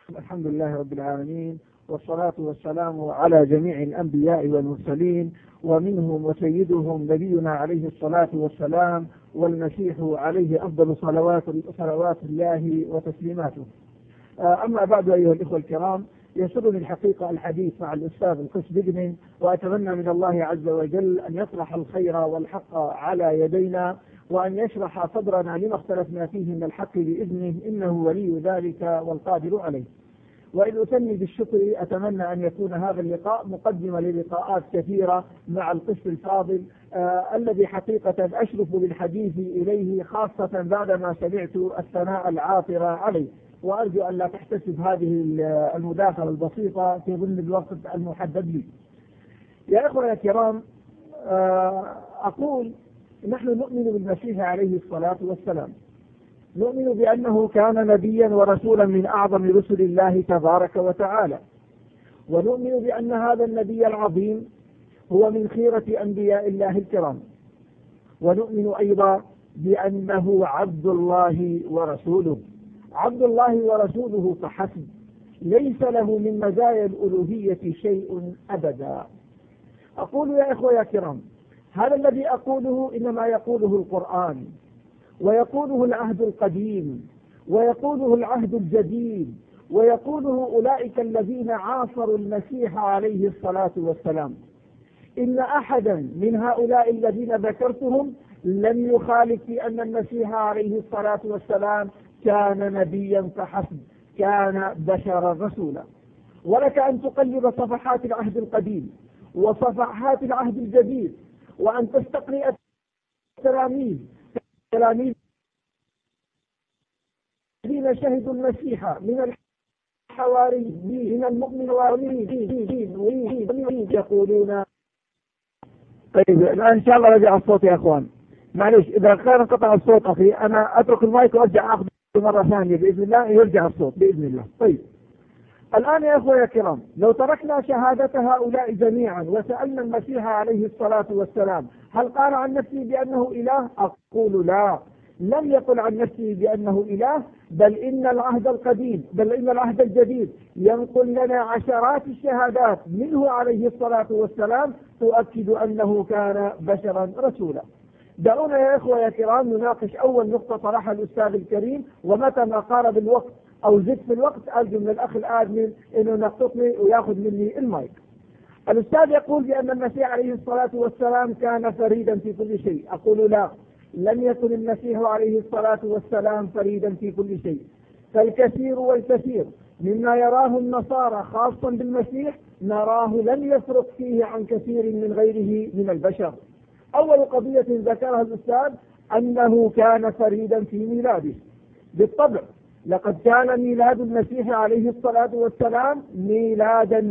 الحمد لله رب العالمين، والصلاة والسلام على جميع الأنبياء والمرسلين، ومنهم وسيدهم نبينا عليه الصلاة والسلام، والمسيح عليه أفضل صلوات الله وتسليماته. أما بعد، أيها الإخوة الكرام، يسرني الحقيقة الحديث مع الأستاذ القس بجن، وأتمنى من الله عز وجل أن يطرح الخير والحق على يدينا، وأن يشرح صدرنا لما اختلفنا فيه من الحق بإذنه، إنه ولي ذلك والقادر عليه. وإن أتمي بالشكر، أتمنى أن يكون هذا اللقاء مقدمة للقاءات كثيرة مع القس الفاضل الذي حقيقة أشرف بالحديث إليه، خاصة بعدما سمعت الثناء العاطر عليه، وأرجو أن لا تحتسب هذه المداخلة البسيطة في ضمن الوقت المحدد لي. يا إخوة الكرام، أقول نحن نؤمن بالمسيح عليه الصلاة والسلام، نؤمن بأنه كان نبيا ورسولا من أعظم رسل الله تبارك وتعالى، ونؤمن بأن هذا النبي العظيم هو من خيرة أنبياء الله الكرام، ونؤمن أيضا بأنه عبد الله ورسوله، عبد الله ورسوله فحسب، ليس له من مزايا الألوهية شيء أبدا. أقول يا إخوة يا كرام، هذا الذي أقوله إنما يقوله القرآن، ويقوله العهد القديم، ويقوله العهد الجديد، ويقوله أولئك الذين عاصروا المسيح عليه الصلاة والسلام. إن أحدا من هؤلاء الذين ذكرتهم لم يخالف في أن المسيح عليه الصلاة والسلام كان نبيا فحسب، كان بشرا رسولا. ولك أن تقلب صفحات العهد القديم وصفحات العهد الجديد، وأن تستقرئ التلاميذ الذين شهدوا المسيح من الحواريين، من المؤمنين يقولون. طيب الآن إن شاء الله رجع الصوت يا أخوان، معلش إذا خير انقطع الصوت أخي، أنا أترك المايك وأرجع أخذ مرة ثانية بإذن الله، يرجع الصوت بإذن الله. طيب الآن يا أخوة يا كرام، لو تركنا شهادة هؤلاء جميعا وسألنا المسيح عليه الصلاة والسلام هل قال عن نفسه بأنه إله؟ أقول لا، لم يقل عن نفسه بأنه إله، بل إن العهد القديم بل إن العهد الجديد ينقل لنا عشرات الشهادات منه عليه الصلاة والسلام تؤكد أنه كان بشرا رسولا. دعونا يا إخوة يا كرام نناقش أول نقطة طرحها الأستاذ الكريم، ومتى ما قارب الوقت أو زدت في الوقت أرجو من الأخ الآدمن إنه ينقطني ويأخذ مني المايك. الأستاذ يقول بأن المسيح عليه الصلاة والسلام كان فريدا في كل شيء. أقول لا، لم يكن المسيح عليه الصلاة والسلام فريدا في كل شيء، فالكثير والكثير مما يراه النصارى خاصا بالمسيح نراه لم يفرق فيه عن كثير من غيره من البشر. أول قضية ذكرها الأستاذ أنه كان فريدا في ميلاده. بالطبع لقد كان ميلاد المسيح عليه الصلاة والسلام ميلادا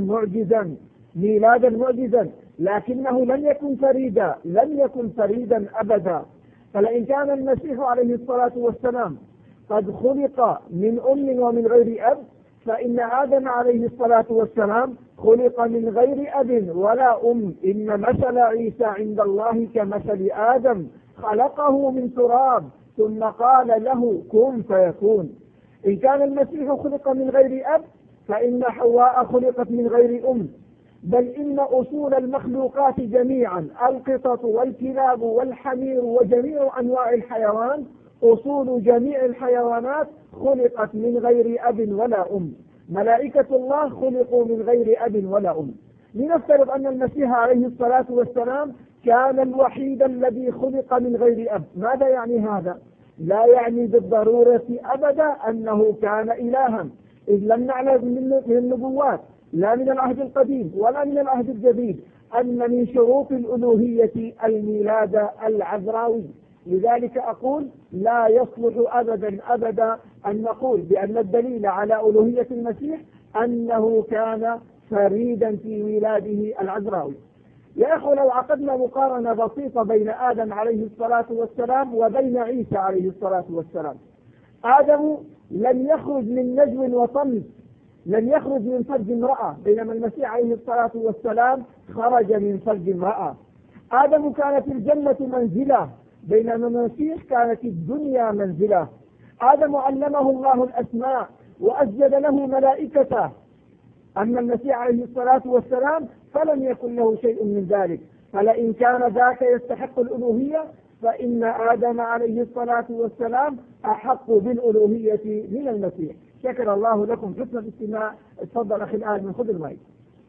معجزا، لكنه لم يكن فريدا أبدا. فلئن كان المسيح عليه الصلاة والسلام قد خلق من أم ومن غير أب، فإن آدم عليه الصلاة والسلام خلق من غير أب ولا أم. إن مثل عيسى عند الله كمثل آدم، خلقه من تراب ثم قال له كن فيكون. إن كان المسيح خلق من غير أب، فإن حواء خلقت من غير أم. بل إن أصول المخلوقات جميعا، القطط والكلاب والحمير وجميع أنواع الحيوان، أصول جميع الحيوانات خلقت من غير أب ولا أم. ملائكة الله خلقوا من غير أب ولا أم. لنفترض أن المسيح عليه الصلاة والسلام كان الوحيد الذي خلق من غير أب. ماذا يعني هذا؟ لا يعني بالضرورة أبدا أنه كان إلها، إذ لم نعلم من النبوات لا من العهد القديم ولا من العهد الجديد أن من شروط الألوهية الميلاد العذراوي. لذلك أقول لا يصلح أبدا أن نقول بأن الدليل على ألوهية المسيح أنه كان فريدا في ميلاده العذراوي. يا أخوة، لو عقدنا مقارنة بسيطة بين آدم عليه الصلاة والسلام وبين عيسى عليه الصلاة والسلام، آدم لم يخرج من نجو وطمس، لم يخرج من فرج امرأة، بينما المسيح عليه الصلاة والسلام خرج من فرج امرأة. آدم كانت الجنة منزلة، بينما المسيح كانت الدنيا منزلة. آدم علمه الله الأسماء، وأسجد له ملائكته. أما المسيح عليه الصلاة والسلام فلم يكن له شيء من ذلك. فلئن كان ذاك يستحق الألوهية فإن آدم عليه الصلاة والسلام أحق بالألوهية من المسيح. شكر الله لكم حسن الاستماع. اتفضل أخي الآن خذ المايك.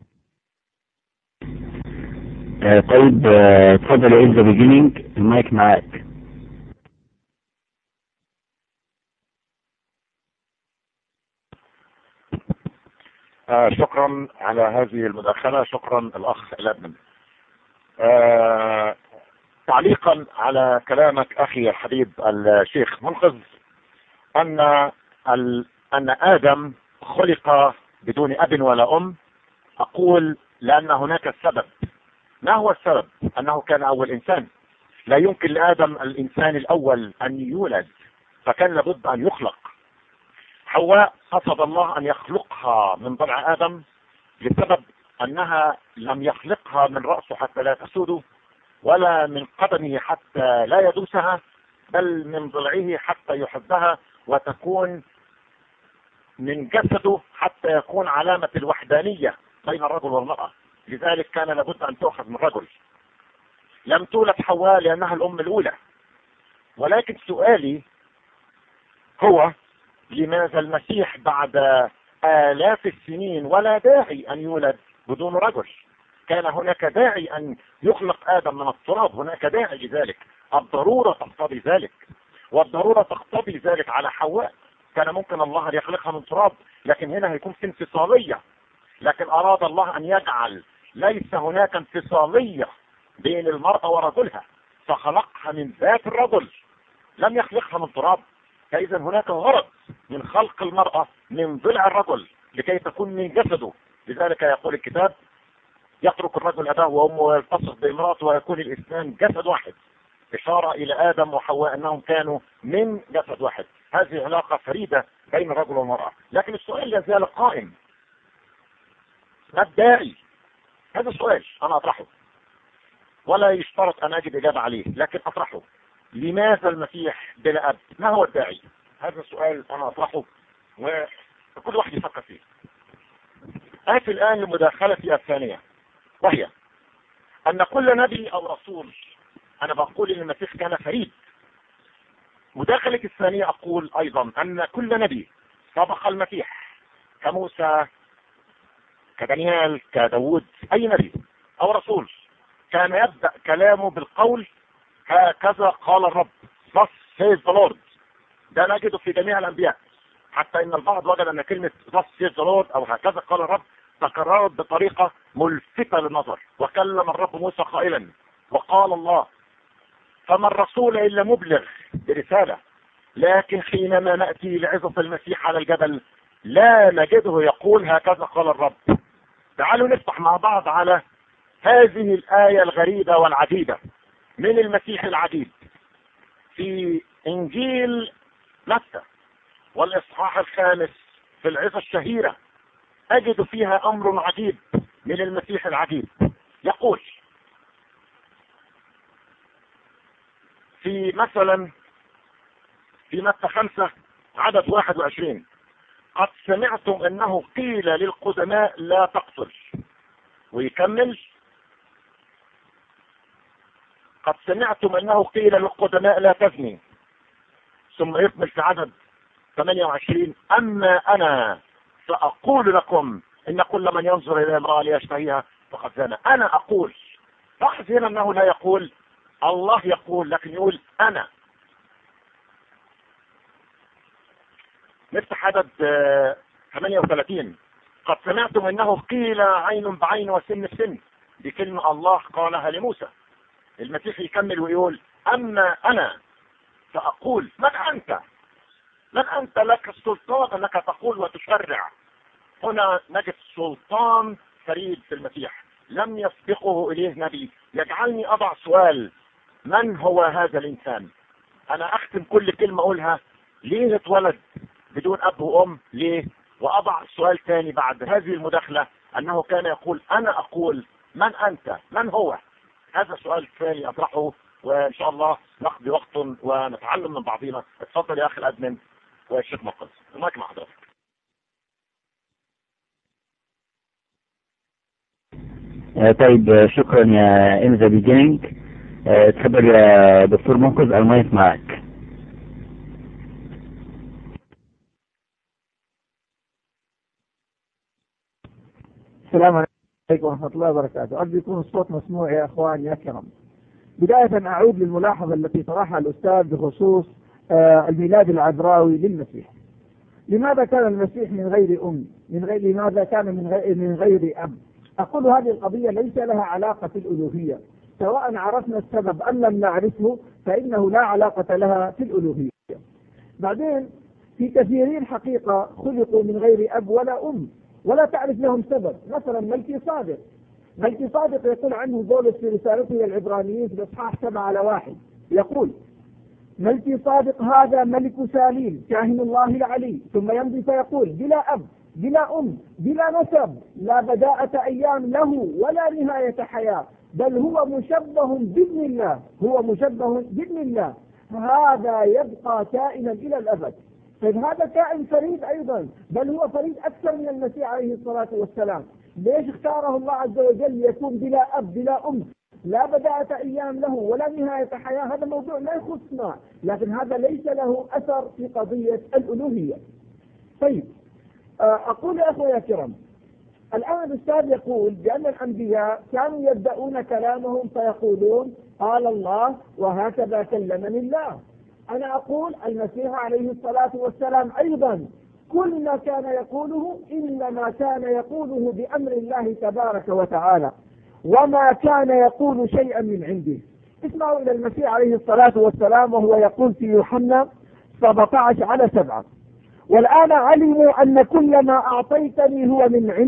طيب اتفضل يا ذا بيجينينج، المايك معاك. شكرا على هذه المداخلة. شكرا الأخ الأدمن. تعليقا على كلامك أخي الحبيب الشيخ منقذ أن آدم خلق بدون أب ولا أم، أقول لأن هناك السبب. ما هو السبب؟ أنه كان أول إنسان. لا يمكن لآدم الإنسان الأول أن يولد، فكان لابد أن يخلق. حواء قصد الله أن يخلقها من ضلع آدم لسبب أنها لم يخلقها من رأسه حتى لا تسوده، ولا من قدمه حتى لا يدوسها، بل من ضلعه حتى يحبها وتكون من جسده حتى يكون علامة الوحدانية بين الرجل والمرأة. لذلك كان لابد أن تؤخذ من رجل. لم تولد حواء لأنها الأم الأولى. ولكن سؤالي هو لماذا المسيح بعد آلاف السنين ولا داعي أن يولد بدون رجل؟ كان هناك داعي أن يخلق آدم من التراب، هناك داعي لذلك. الضرورة تقتضي ذلك، والضرورة تقتضي ذلك على حواء. كان ممكن الله أن يخلقها من تراب، لكن هنا هيكون في انفصالية. لكن أراد الله أن يجعل ليس هناك انفصالية بين المرأة ورجلها، فخلقها من ذات الرجل، لم يخلقها من تراب. فإذا هناك غرض من خلق المرأة من ضلع الرجل لكي تكون من جسده. لذلك يقول الكتاب: يترك الرجل أباه وأمه ويلتصق بامرأته ويكون الاثنان جسد واحد، إشارة إلى آدم وحواء أنهم كانوا من جسد واحد. هذه علاقة فريدة بين الرجل والمرأة. لكن السؤال لا زال قائم: ما الداعي؟ هذا السؤال أنا أطرحه، ولا يشترط أن أجد إجابة عليه، لكن أطرحه. لماذا المسيح بلا أب؟ ما هو الداعي؟ هذا السؤال أنا أطرحه وكل واحد يفكر فيه. آتي الآن لمداخلتي الثانية، وهي أن كل نبي أو رسول، أنا بقول إن المسيح كان فريد. مداخلتي الثانية أقول أيضا أن كل نبي سبق المسيح، كموسى، كدانيال، كداود، أي نبي أو رسول كان يبدأ كلامه بالقول: هكذا قال الرب، thus says the Lord. ده نجده في جميع الأنبياء، حتى إن البعض وجد أن كلمة thus says the Lord أو هكذا قال الرب تكررت بطريقة ملفتة للنظر. وكلم الرب موسى قائلا: وقال الله. فما الرسول إلا مبلغ برسالة. لكن حينما نأتي لعظة المسيح على الجبل لا نجده يقول هكذا قال الرب. تعالوا نفتح مع بعض على هذه الآية الغريبة والعجيبة من المسيح العجيب في إنجيل متى والإصحاح 5 في العظة الشهيرة. أجد فيها أمر عجيب من المسيح العجيب. يقول في مثلا في متى 5 عدد 21: قد سمعتم أنه قيل للقدماء لا تقتل. ويكمل: قد سمعتم أنه قيل للقدماء لا تزني. ثم يكمل في عدد 28: أما أنا فأقول لكم إن كل من ينظر إلى امرأة ليشتهيها فقد زنى. أنا أقول. لاحظ هنا أنه لا يقول الله يقول، لكن يقول أنا. نفتح عدد 38: قد سمعتم أنه قيل عين بعين وسن بسن. دي كلمة الله قالها لموسى. المسيح يكمل ويقول: أما أنا فأقول. من أنت؟ من أنت لك السلطان أنك تقول وتشرع؟ هنا نجد سلطان فريد في المسيح لم يسبقه إليه نبي. يجعلني أضع سؤال: من هو هذا الإنسان؟ أنا أختم كل كلمة أقولها: ليه اتولد بدون أب وأم؟ ليه؟ وأضع سؤال ثاني بعد هذه المداخلة، أنه كان يقول: أنا أقول. من أنت؟ من هو؟ هذا السؤال الثاني أطرحه، وإن شاء الله نقضي وقت ونتعلم من بعضنا. اتفضل يا أخي الأدمن والشيخ مقص، المايك مع حضرتك. طيب شكرا يا in the beginning. تفضل يا دكتور منقذ، المايك معك. السلام عليكم ورحمة الله وبركاته. أرجو يكون الصوت مسموع يا أخوان يا كرم. بداية أعود للملاحظة التي طرحها الأستاذ بخصوص الميلاد العذراوي للمسيح. لماذا كان المسيح من غير أم؟ لماذا كان من غير أب؟ أقول هذه القضية ليس لها علاقة في الألوهية، سواء عرفنا السبب أم لم نعرفه فإنه لا علاقة لها في الألوهية. بعدين في كثيرين حقيقة خلقوا من غير أب ولا أم ولا تعرف لهم سبب. مثلا ملكي صادق يقول عنه بولس في رسالته إلى العبرانيين في الإصحاح 7:1 يقول: ملكي صادق هذا ملك سليم كاهن الله العلي. ثم يمضي فيقول: بلا أب بلا أم بلا نسب، لا بداءة أيام له ولا نهاية حياة، بل هو مشبه بابن الله، هذا يبقى كائنا إلى الأبد. طيب هذا كائن فريد أيضا، بل هو فريد أكثر من المسيح عليه الصلاة والسلام. ليش اختاره الله عز وجل ليكون بلا أب بلا أم، لا بداءة أيام له ولا نهاية حياة؟ هذا موضوع لا يخصنا، لكن هذا ليس له أثر في قضية الألوهية. طيب أقول يا أخوة يا كرام، الآن الأستاذ يقول بأن الأنبياء كانوا يبدأون كلامهم فيقولون قال الله وهكذا كلمني الله. أنا أقول المسيح عليه الصلاة والسلام أيضا كل ما كان يقوله إنما كان يقوله بأمر الله تبارك وتعالى، وما كان يقول شيئا من عنده. اسمعوا إلى المسيح عليه الصلاة والسلام وهو يقول في يوحنا 17:7: والآن علموا أن كل ما أعطيتني هو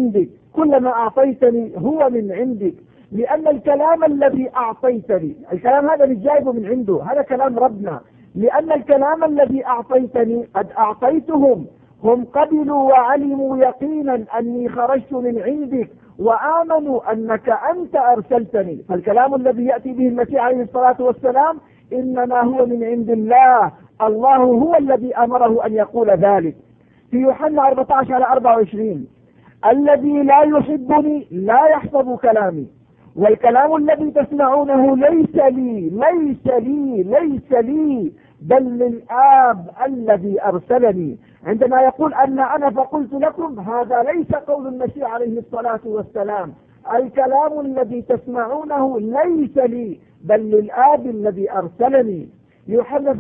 من عندك، لأن الكلام الذي أعطيتني، الكلام هذا مش جايبه من عنده، هذا كلام ربنا، لأن الكلام الذي أعطيتني قد أعطيتهم، هم قبلوا وعلموا يقينا أني خرجت من عندك وآمنوا أنك أنت أرسلتني. فالكلام الذي يأتي به المسيح عليه الصلاة والسلام إنما هو من عند الله، الله هو الذي أمره أن يقول ذلك. في يوحنا 14:24: الذي لا يحبني لا يحفظ كلامي، والكلام الذي تسمعونه ليس لي بل للآب الذي أرسلني. عندما يقول أنا فقلت لكم، هذا ليس قول المسيح عليه الصلاة والسلام. الكلام الذي تسمعونه ليس لي بل للآب الذي أرسلني. يوحنا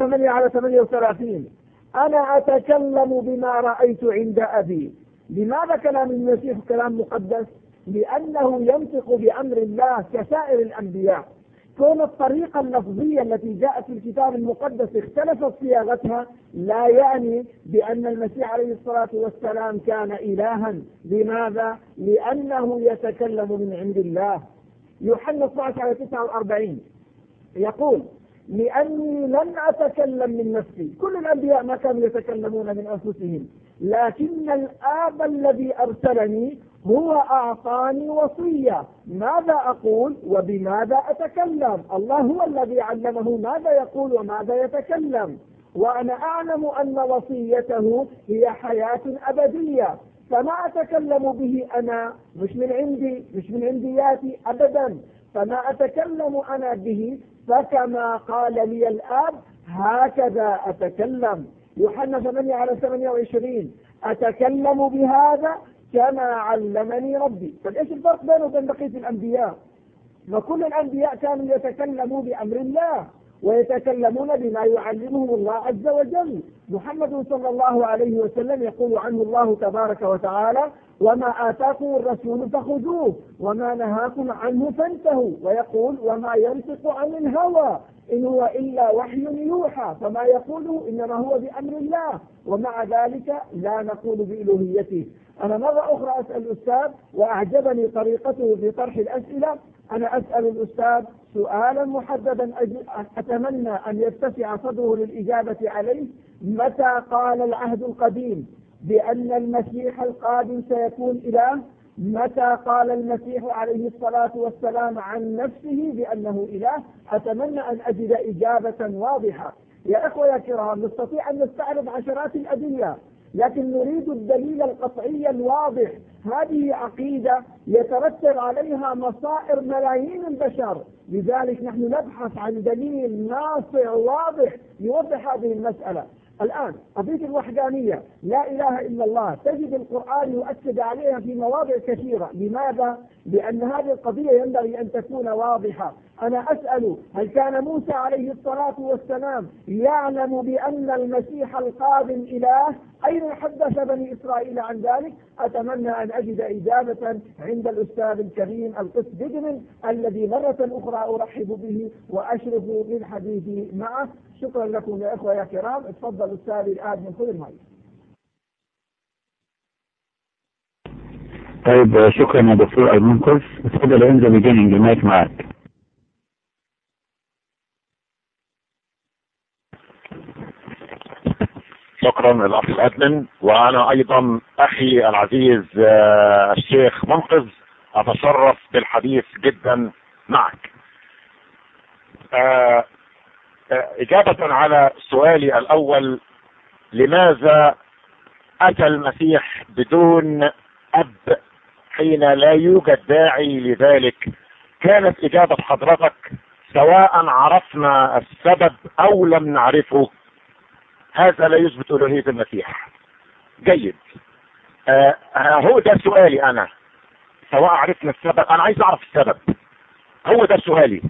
8:38: أنا أتكلم بما رأيت عند أبي. لماذا كلام المسيح كلام مقدس؟ لأنه ينطق بأمر الله كسائر الأنبياء. كون الطريقة اللفظية التي جاءت في الكتاب المقدس اختلفت صياغتها لا يعني بأن المسيح عليه الصلاة والسلام كان إلها. لماذا؟ لأنه يتكلم من عند الله. يوحنا 12:49 يقول: لأني لن أتكلم من نفسي. كل الأنبياء ما كانوا يتكلمون من أنفسهم، لكن الآب الذي أرسلني هو أعطاني وصية ماذا أقول وبماذا أتكلم. الله هو الذي علمه ماذا يقول وماذا يتكلم، وأنا أعلم أن وصيته هي حياة أبدية، فما أتكلم به أنا مش من عندياتي أبدا، فما أتكلم أنا به فكما قال لي الآب هكذا أتكلم. يوحنا 8:28: أتكلم بهذا كما علمني ربي. فإيش الفرق بينه وبين بقية الأنبياء؟ وكل الأنبياء كانوا يتكلموا بأمر الله ويتكلمون بما يعلمهم الله عز وجل. محمد صلى الله عليه وسلم يقول عنه الله تبارك وتعالى: وما آتاكم الرسول فخذوه وما نهاكم عنه فانتهوا. ويقول: وما ينطق عن الهوى إن هو إلا وحي يوحى. فما يقوله إنما هو بأمر الله، ومع ذلك لا نقول بإلوهيته. أنا مرة أخرى أسأل الأستاذ، وأعجبني طريقته في طرح الأسئلة، أنا أسأل الأستاذ سؤالا محددا أتمنى أن يتسع صدره للإجابة عليه: متى قال العهد القديم بأن المسيح القادم سيكون إله؟ متى قال المسيح عليه الصلاة والسلام عن نفسه بأنه إله؟ أتمنى أن أجد إجابة واضحة. يا أخوة يا كرام، نستطيع أن نستعرض عشرات الأدلة لكن نريد الدليل القطعي الواضح. هذه عقيدة يترتب عليها مصائر ملايين البشر، لذلك نحن نبحث عن دليل ناصع واضح يوضح هذه المسألة. الآن قضية الوحدانية، لا إله إلا الله، تجد القرآن يؤكد عليها في مواضع كثيرة. لماذا؟ لأن هذه القضية ينبغي أن تكون واضحة. أنا أسأل، هل كان موسى عليه الصلاة والسلام يعلم بأن المسيح القادم إله؟ أين حدث بني إسرائيل عن ذلك؟ أتمنى أن أجد إجابة عند الأستاذ الكريم القس دجمن، الذي مرة أخرى أرحب به وأشرف بالحديث معه. شكرا لكم يا إخوة يا كرام. اتفضل أستاذ الآن من كل الماء. طيب شكرا يا دكتور المنقذ. اتفضل انت بيجيننج، المايك معك. شكرا الاخ الادمن. وانا ايضا اخي العزيز الشيخ منقذ اتشرف بالحديث جدا معك. اجابة على سؤالي الاول، لماذا اتى المسيح بدون اب حين لا يوجد داعي لذلك؟ كانت اجابة حضرتك سواء عرفنا السبب او لم نعرفه هذا لا يثبت الوهية المسيح. جيد. هو ده سؤالي انا، سواء عرفنا السبب. انا عايز اعرف السبب، هو ده سؤالي.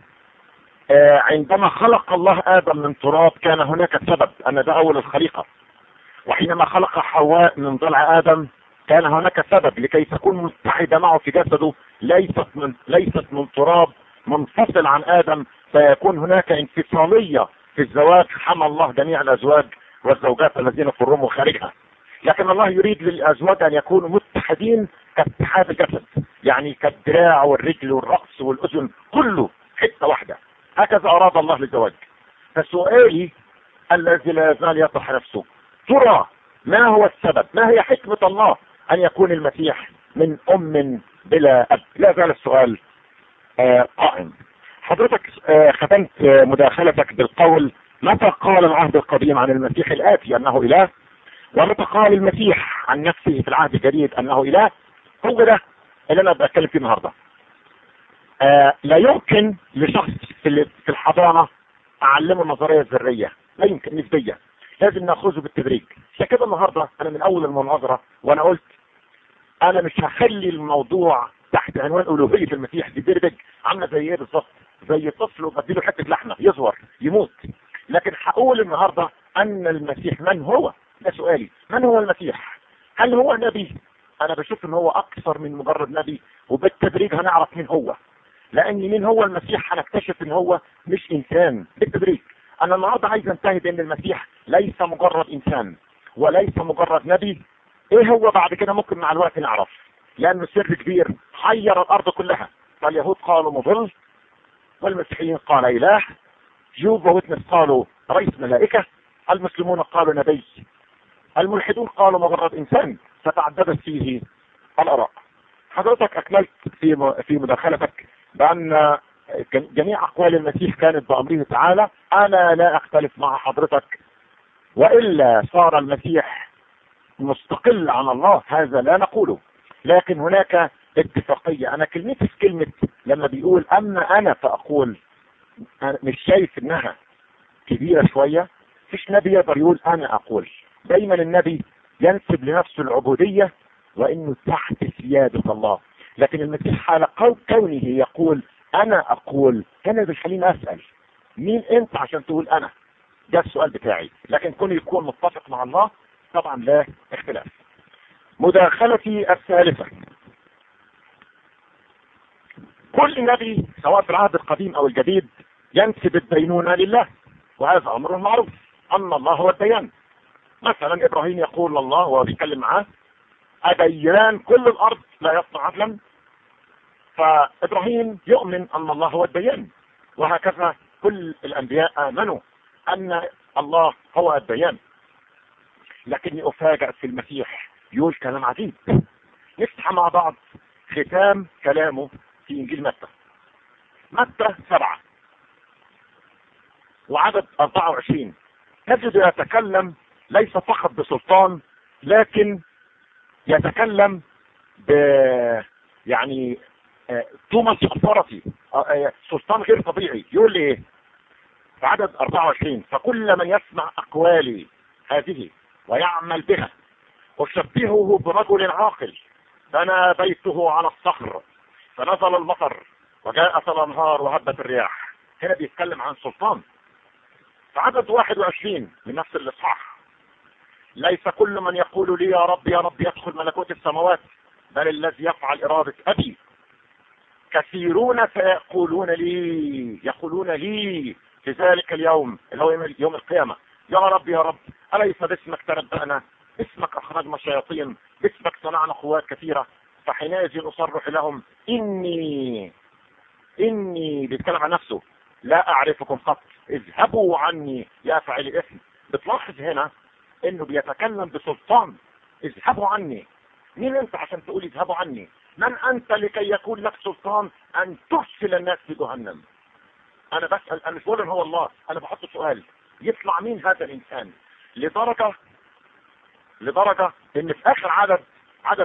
عندما خلق الله ادم من تراب كان هناك سبب، ان ده اول الخليقة. وحينما خلق حواء من ضلع ادم كان هناك سبب لكي تكون متحدة معه في جسده، ليست من تراب منفصل عن ادم، فيكون هناك انفصالية في الزواج. حمى الله جميع الازواج والزوجات الذين في الروم وخارجها، لكن الله يريد للازواج ان يكونوا متحدين كاتحاد الجسد، يعني كالدراع والرجل والرأس والأذن كله حتة واحدة. هكذا اراد الله للزواج. فسؤالي الذي لا يزال يطرح نفسه، ترى ما هو السبب؟ ما هي حكمة الله ان يكون المسيح من ام بلا اب؟ لا زال السؤال قائم. حضرتك ختمت مداخلتك بالقول: متى قال العهد القديم عن المسيح الآتي أنه إله؟ ومتى قال المسيح عن نفسه في العهد الجديد أنه إله؟ هو ده اللي أنا بتكلم فيه النهاردة. لا يمكن لشخص في الحضانة أعلمه النظرية الذرية، لا يمكن، نسبية، لازم نأخذه بالتدريج. عشان كده النهاردة أنا من أول المناظرة وأنا قلت أنا مش هخلي الموضوع تحت عنوان ألوهية المسيح. دي درجة عاملة زي إيه بالظبط؟ زي طفل وبديله حتة لحمة يزور يموت. لكن هقول النهاردة ان المسيح من هو. ده سؤالي، من هو المسيح؟ هل هو نبي؟ انا بشوف ان هو اكثر من مجرد نبي، وبالتدريج هنعرف مين هو. لان مين هو المسيح هنكتشف ان هو مش انسان بالتدريج. انا النهاردة عايز انتهي بان المسيح ليس مجرد انسان وليس مجرد نبي. ايه هو بعد كده ممكن مع الوقت نعرف، لانه سر كبير حير الارض كلها. فاليهود قالوا مضل، والمسيحيين قال اله، جوب ووتنس قالوا رئيس ملائكة، المسلمون قالوا نبي، الملحدون قالوا مجرد انسان. فتعددت فيه الاراء. حضرتك اكملت في مداخلتك بان جميع اقوال المسيح كانت بامره تعالى. انا لا اختلف مع حضرتك، والا صار المسيح مستقل عن الله، هذا لا نقوله. لكن هناك اتفاقية. انا كلمتي في كلمة لما بيقول اما انا فاقول، أنا مش شايف انها كبيرة شوية. فيش نبي يقدر يقول انا اقول. دايما النبي ينسب لنفسه العبودية وانه تحت سيادة الله. لكن المسيح حال كونه يقول انا اقول، كان بيخليني اسأل مين انت عشان تقول انا؟ ده السؤال بتاعي. لكن كونه يكون متفق مع الله طبعا لا اختلاف. مداخلتي الثالثة، كل نبي سواء في العهد القديم او الجديد ينسب الدينونة لله، وهذا امر معروف ان الله هو الديان. مثلا ابراهيم يقول لله وهو بيتكلم معاه: اديان كل الارض لا يصنع عدلا. فابراهيم يؤمن ان الله هو الديان، وهكذا كل الانبياء امنوا ان الله هو الديان. لكني افاجأ في المسيح يقول كلام عجيب. نفتح مع بعض ختام كلامه في انجيل متى 7 وعدد 24. تجد يتكلم ليس فقط بسلطان لكن يتكلم ب يعني توماس أثارتي، سلطان غير طبيعي. يقول لي ايه في عدد 24؟ فكل من يسمع أقوالي هذه ويعمل بها أشبهه برجل عاقل بنى بيته على الصخر فنزل المطر وجاءت الأنهار وهبت الرياح. هنا بيتكلم عن سلطان. في عدد 21 من نفس الإصحاح: ليس كل من يقول لي يا رب يا رب يدخل ملكوت السماوات، بل الذي يفعل إرادة أبي. كثيرون سيقولون لي في ذلك اليوم اللي هو يوم القيامة: يا رب يا رب أليس باسمك تنبأنا، باسمك أخرجنا الشياطين، باسمك صنعنا قوات كثيرة. فحينئذ أصرح لهم إني بيتكلم عن نفسه لا أعرفكم قط، اذهبوا عني يا فاعلي إثم. بتلاحظ هنا إنه بيتكلم بسلطان. اذهبوا عني. مين أنت عشان تقول اذهبوا عني؟ من أنت لكي يكون لك سلطان أن ترسل الناس في جهنم؟ أنا بسأل، أنا مش بقول إن هو الله، أنا بحط سؤال: يطلع مين هذا الإنسان؟ لدرجة إن في آخر عدد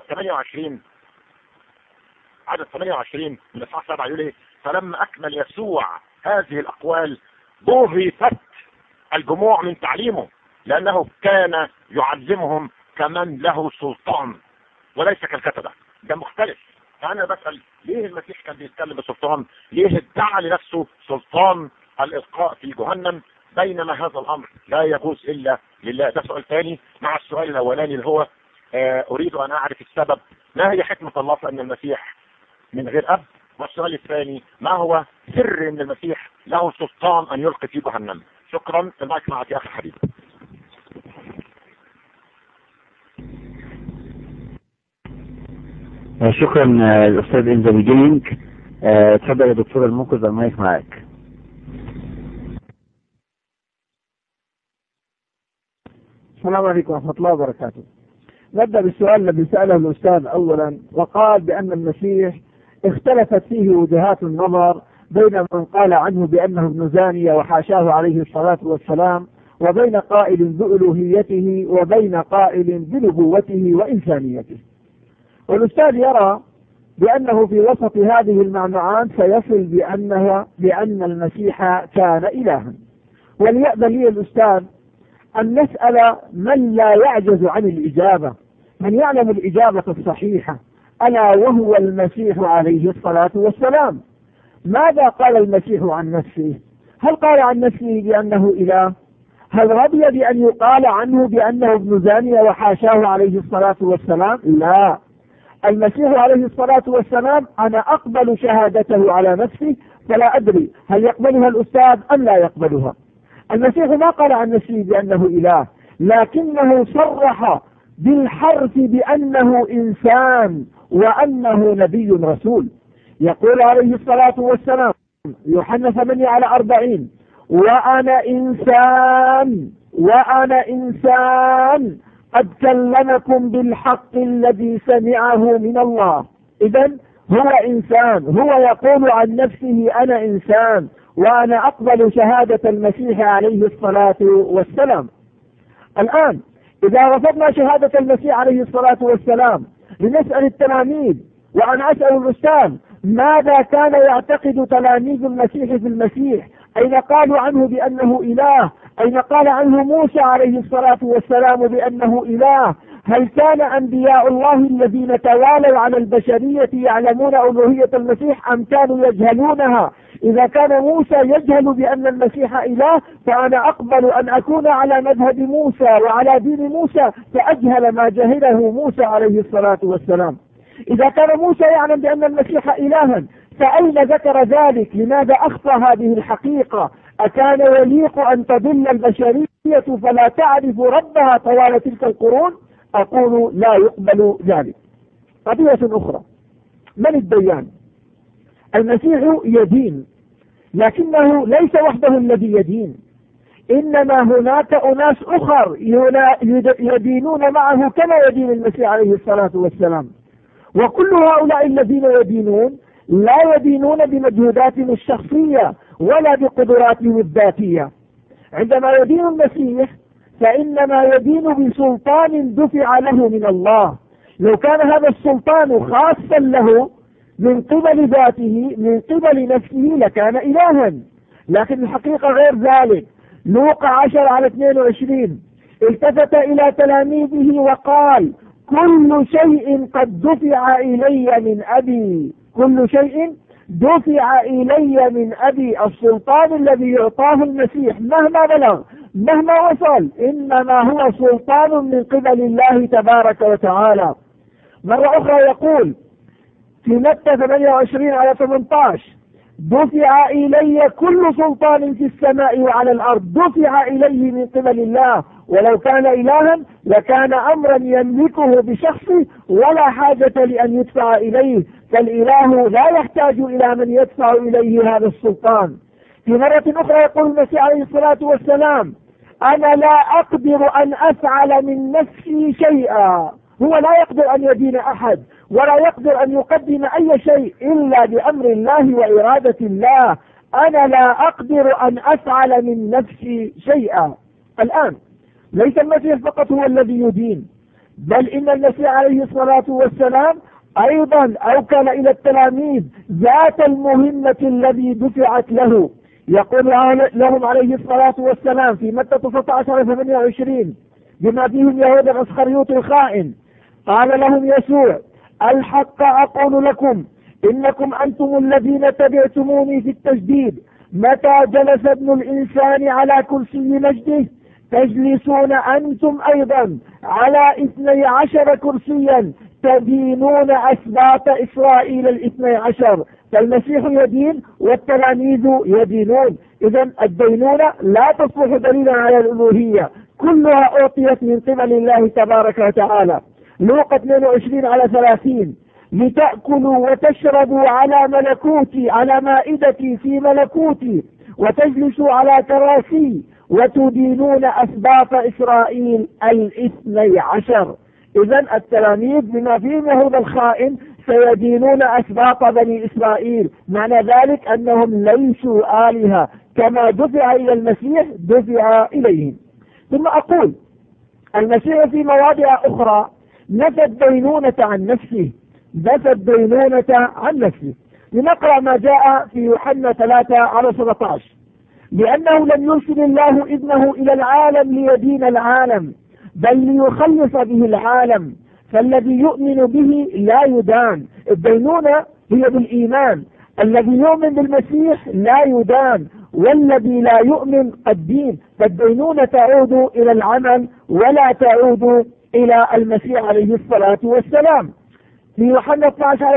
28 من الإصحاح 7 يقول إيه؟ فلما أكمل يسوع هذه الأقوال بهتت الجموع من تعليمه، لأنه كان يعلمهم كمن له سلطان وليس كالكتبة. ده مختلف. فأنا بسأل ليه المسيح كان بيتكلم بسلطان؟ ليه ادعى لنفسه سلطان الإلقاء في جهنم بينما هذا الأمر لا يجوز إلا لله؟ ده سؤال ثاني مع السؤال الأولاني اللي هو أريد أن أعرف السبب، ما هي حكمة الله في أن المسيح من غير أب؟ والسؤال الثاني: ما هو سر أن المسيح له سلطان أن يلقي في جهنم؟ شكرا. المايك معك يا أخي الحبيب. شكرا الأستاذ إنزا بيجينينج. تفضل يا دكتور المنقذ، المايك معك. السلام عليكم ورحمة الله وبركاته. نبدأ بالسؤال الذي سأله الأستاذ أولا، وقال بأن المسيح اختلفت فيه وجهات النظر بين من قال عنه بأنه ابن زانية وحاشاه عليه الصلاة والسلام، وبين قائل بألوهيته وبين قائل بنبوته وإنسانيته. والأستاذ يرى بأنه في وسط هذه المعنعان سيصل بأن المسيح كان إلها. وليأبى لي الأستاذ أن نسأل من لا يعجز عن الإجابة، من يعلم الإجابة الصحيحة، ألا وهو المسيح عليه الصلاة والسلام. ماذا قال المسيح عن نفسه؟ هل قال عن نفسه بأنه إله؟ هل رضي بأن يقال عنه بأنه ابن زانية وحاشاه عليه الصلاة والسلام؟ لا. المسيح عليه الصلاة والسلام أنا أقبل شهادته على نفسي، فلا أدري هل يقبلها الأستاذ أم لا يقبلها. المسيح ما قال عن نفسه بأنه إله، لكنه صرح بالحرف بأنه إنسان وأنه نبي رسول. يقول عليه الصلاة والسلام يوحنا 8:40: وأنا إنسان قد كلمكم بالحق الذي سمعه من الله. إذن هو إنسان، هو يقول عن نفسه أنا إنسان، وأنا أقبل شهادة المسيح عليه الصلاة والسلام. الآن إذا رفضنا شهادة المسيح عليه الصلاة والسلام لنسأل التلاميذ، وأنا أسأل الأستاذ ماذا كان يعتقد تلاميذ المسيح في المسيح؟ أين قالوا عنه بأنه إله؟ أين قال عنه موسى عليه الصلاة والسلام بأنه إله؟ هل كان أنبياء الله الذين توالوا على البشرية يعلمون ألوهية المسيح أم كانوا يجهلونها؟ إذا كان موسى يجهل بأن المسيح إله، فأنا أقبل أن أكون على مذهب موسى وعلى دين موسى فأجهل ما جهله موسى عليه الصلاة والسلام. إذا كان موسى يعلم بأن المسيح إلها، فأين ذكر ذلك؟ لماذا أخفى هذه الحقيقة؟ أكان يليق أن تضل البشرية فلا تعرف ربها طوال تلك القرون؟ أقول لا يقبل ذلك. قضية أخرى: من الديان؟ المسيح يدين، لكنه ليس وحده الذي يدين، إنما هناك أناس أخر يدينون معه كما يدين المسيح عليه الصلاة والسلام. وكل هؤلاء الذين يدينون لا يدينون بمجهوداتهم الشخصية ولا بقدراتهم الذاتية. عندما يدين المسيح فإنما يدين بسلطان دفع له من الله. لو كان هذا السلطان خاصا له من قبل ذاته من قبل نفسه لكان إلها، لكن الحقيقة غير ذلك. لوقا 10:22 التفت إلى تلاميذه وقال: كل شيء قد دفع إلي من أبي. كل شيء دفع إلي من أبي. السلطان الذي يعطاه المسيح مهما بلغ مهما وصل إنما هو سلطان من قبل الله تبارك وتعالى. مرة أخرى يقول في متى 28:18 دفع إلي كل سلطان في السماء وعلى الأرض. دفع إليه من قبل الله، ولو كان إلها لكان أمرا يملكه بشخصه ولا حاجة لأن يدفع إليه، فالإله لا يحتاج إلى من يدفع إليه هذا السلطان. في مرة أخرى يقول المسيح عليه الصلاة والسلام: أنا لا أقدر أن أفعل من نفسي شيئا. هو لا يقدر أن يدين أحد ولا يقدر أن يقدم أي شيء إلا بأمر الله وإرادة الله. أنا لا أقدر أن أفعل من نفسي شيئا. الآن ليس المسيح فقط هو الذي يدين، بل إن المسيح عليه الصلاة والسلام أيضا أوكل إلى التلاميذ ذات المهمة الذي دفعت له. يقول لهم عليه الصلاة والسلام في متى 19:28 بما فيهم يهوذا الإسخريوطي الخائن: قال لهم يسوع: الحق أقول لكم إنكم أنتم الذين تبعتموني في التجديد. متى جلس ابن الإنسان على كرسي مجده تجلسون أنتم أيضا على 12 كرسيا تدينون أسباط إسرائيل 12. فالمسيح يدين والتلاميذ يدينون. إذن الدينونة لا تصبح دليلا على الألوهية، كلها أعطيت من قبل الله تبارك وتعالى. لوقا 22:30 لتأكلوا وتشربوا على ملكوتي، على مائدتي في ملكوتي، وتجلسوا على كراسي وتدينون أسباط إسرائيل 12. إذن التلاميذ بما فيهم يهوذا الخائن سيدينون أسباط بني إسرائيل. معنى ذلك أنهم ليسوا آلهة، كما دفع إلى المسيح دفع إليهم. ثم أقول المسيح في مواضع أخرى نفى الدينونة عن نفسه. نفى الدينونة عن نفسه. لنقرأ ما جاء في يوحنا 3:17: لأنه لم يرسل الله ابنه إلى العالم ليدين العالم بل ليخلص به العالم، فالذي يؤمن به لا يدان. الدينونة هي بالإيمان. الذي يؤمن بالمسيح لا يدان، والذي لا يؤمن قد دين. فالدينونة تعود إلى العمل ولا تعود إلى المسيح عليه الصلاة والسلام. في يوحنا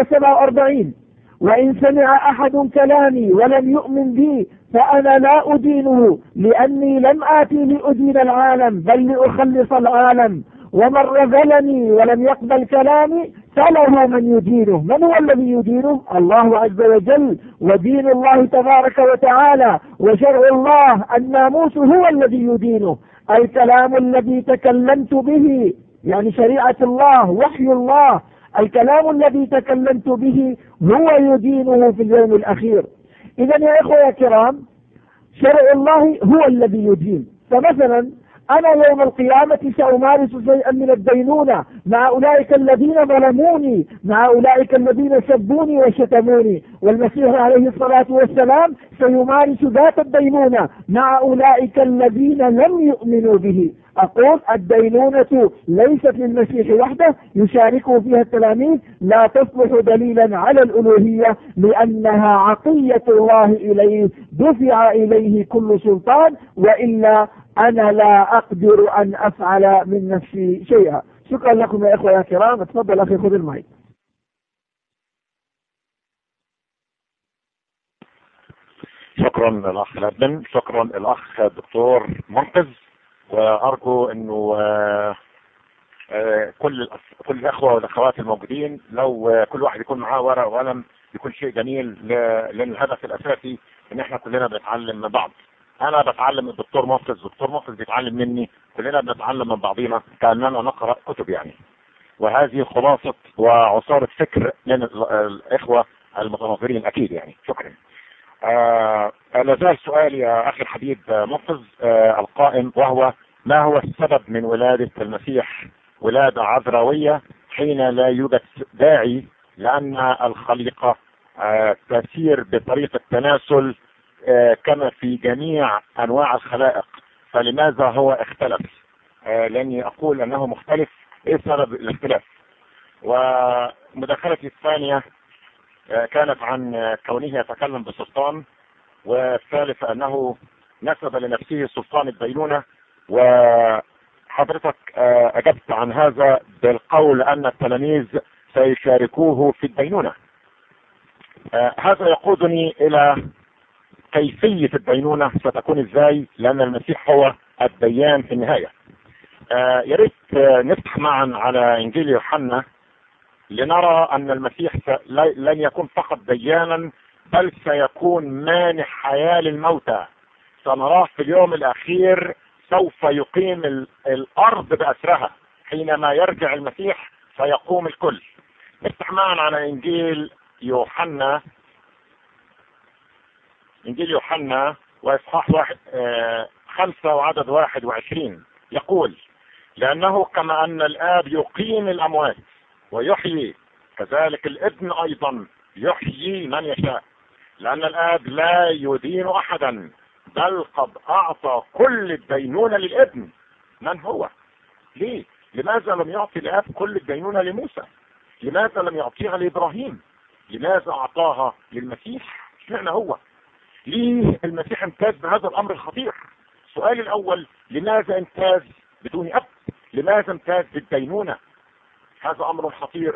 12:47: وإن سمع أحد كلامي ولم يؤمن بي فأنا لا أدينه، لأني لم آتي لأدين العالم بل لأخلص العالم. ومن رذلني ولم يقبل كلامي فله من يدينه. من هو الذي يدينه؟ الله عز وجل، ودين الله تبارك وتعالى وشرع الله الناموس هو الذي يدينه. الكلام الذي تكلمت به، يعني شريعة الله وحي الله، الكلام الذي تكلمت به هو يدينه في اليوم الأخير. إذا يا إخوة يا كرام، شرع الله هو الذي يدين. فمثلا أنا يوم القيامة سأمارس شيئا من الدينونة مع أولئك الذين ظلموني، مع أولئك الذين سبوني وشتموني، والمسيح عليه الصلاة والسلام سيمارس ذات الدينونة مع أولئك الذين لم يؤمنوا به. أقول الدينونة ليست للمسيح وحده يشاركه فيها التلاميذ، لا تصلح دليلا على الألوهية، لأنها عطية الله إليه، دفع إليه كل سلطان، وإلا أنا لا أقدر أن أفعل من نفسي شيئا. شكرا لكم يا إخوة يا كرام. اتفضل أخي، خذ المايك. شكرا الأخ لبن، شكرا الأخ الدكتور منقذ، وأرجو أنه كل الأخوة والأخوات الموجودين لو كل واحد يكون معاه ورقة وقلم يكون شيء جميل، لأن الهدف الأساسي إن إحنا كلنا بنتعلم من بعض. أنا بتعلم من الدكتور منقذ، الدكتور منقذ بيتعلم مني، كلنا بنتعلم من بعضينا كأننا نقرأ كتب يعني. وهذه خلاصة وعصارة فكر من الإخوة المتناظرين أكيد يعني. شكرا. لا زال سؤال يا أخي الحبيب منقذ القائم، وهو ما هو السبب من ولادة المسيح ولادة عذراوية حين لا يوجد داعي، لأن الخليقة تسير بطريقة تناسل كما في جميع أنواع الخلائق، فلماذا هو اختلف؟ لأني أقول أنه مختلف. إيه سبب الاختلاف؟ ومداخلتي الثانية كانت عن كونه يتكلم بسلطان، والثالث أنه نسب لنفسه سلطان الدينونة، وحضرتك أجبت عن هذا بالقول أن التلاميذ سيشاركوه في الدينونة. هذا يقودني إلى كيفية الدينونة ستكون إزاي، لأن المسيح هو الديان في النهاية. يا ريت نفتح معا على إنجيل يوحنا لنرى أن المسيح لن يكون فقط ديانا، بل سيكون مانح حياة للموتى. سنراه في اليوم الأخير سوف يقيم الأرض بأسرها. حينما يرجع المسيح سيقوم الكل. نفتح معا على إنجيل يوحنا، إنجيل يوحنا وإصحاح 5 وعدد 21 يقول: لأنه كما أن الآب يقيم الأموات ويحيي، كذلك الابن أيضا يحيي من يشاء، لأن الآب لا يدين أحدا، بل قد أعطى كل الدينونة للابن. من هو؟ ليه؟ لماذا لم يعطي الآب كل الدينونة لموسى؟ لماذا لم يعطيها لإبراهيم؟ لماذا أعطاها للمسيح؟ اشمعنى هو؟ ليه المسيح امتاز بهذا الأمر الخطير؟ السؤال الأول: لماذا امتاز بدون أب؟ لماذا امتاز بالدينونة؟ هذا أمر خطير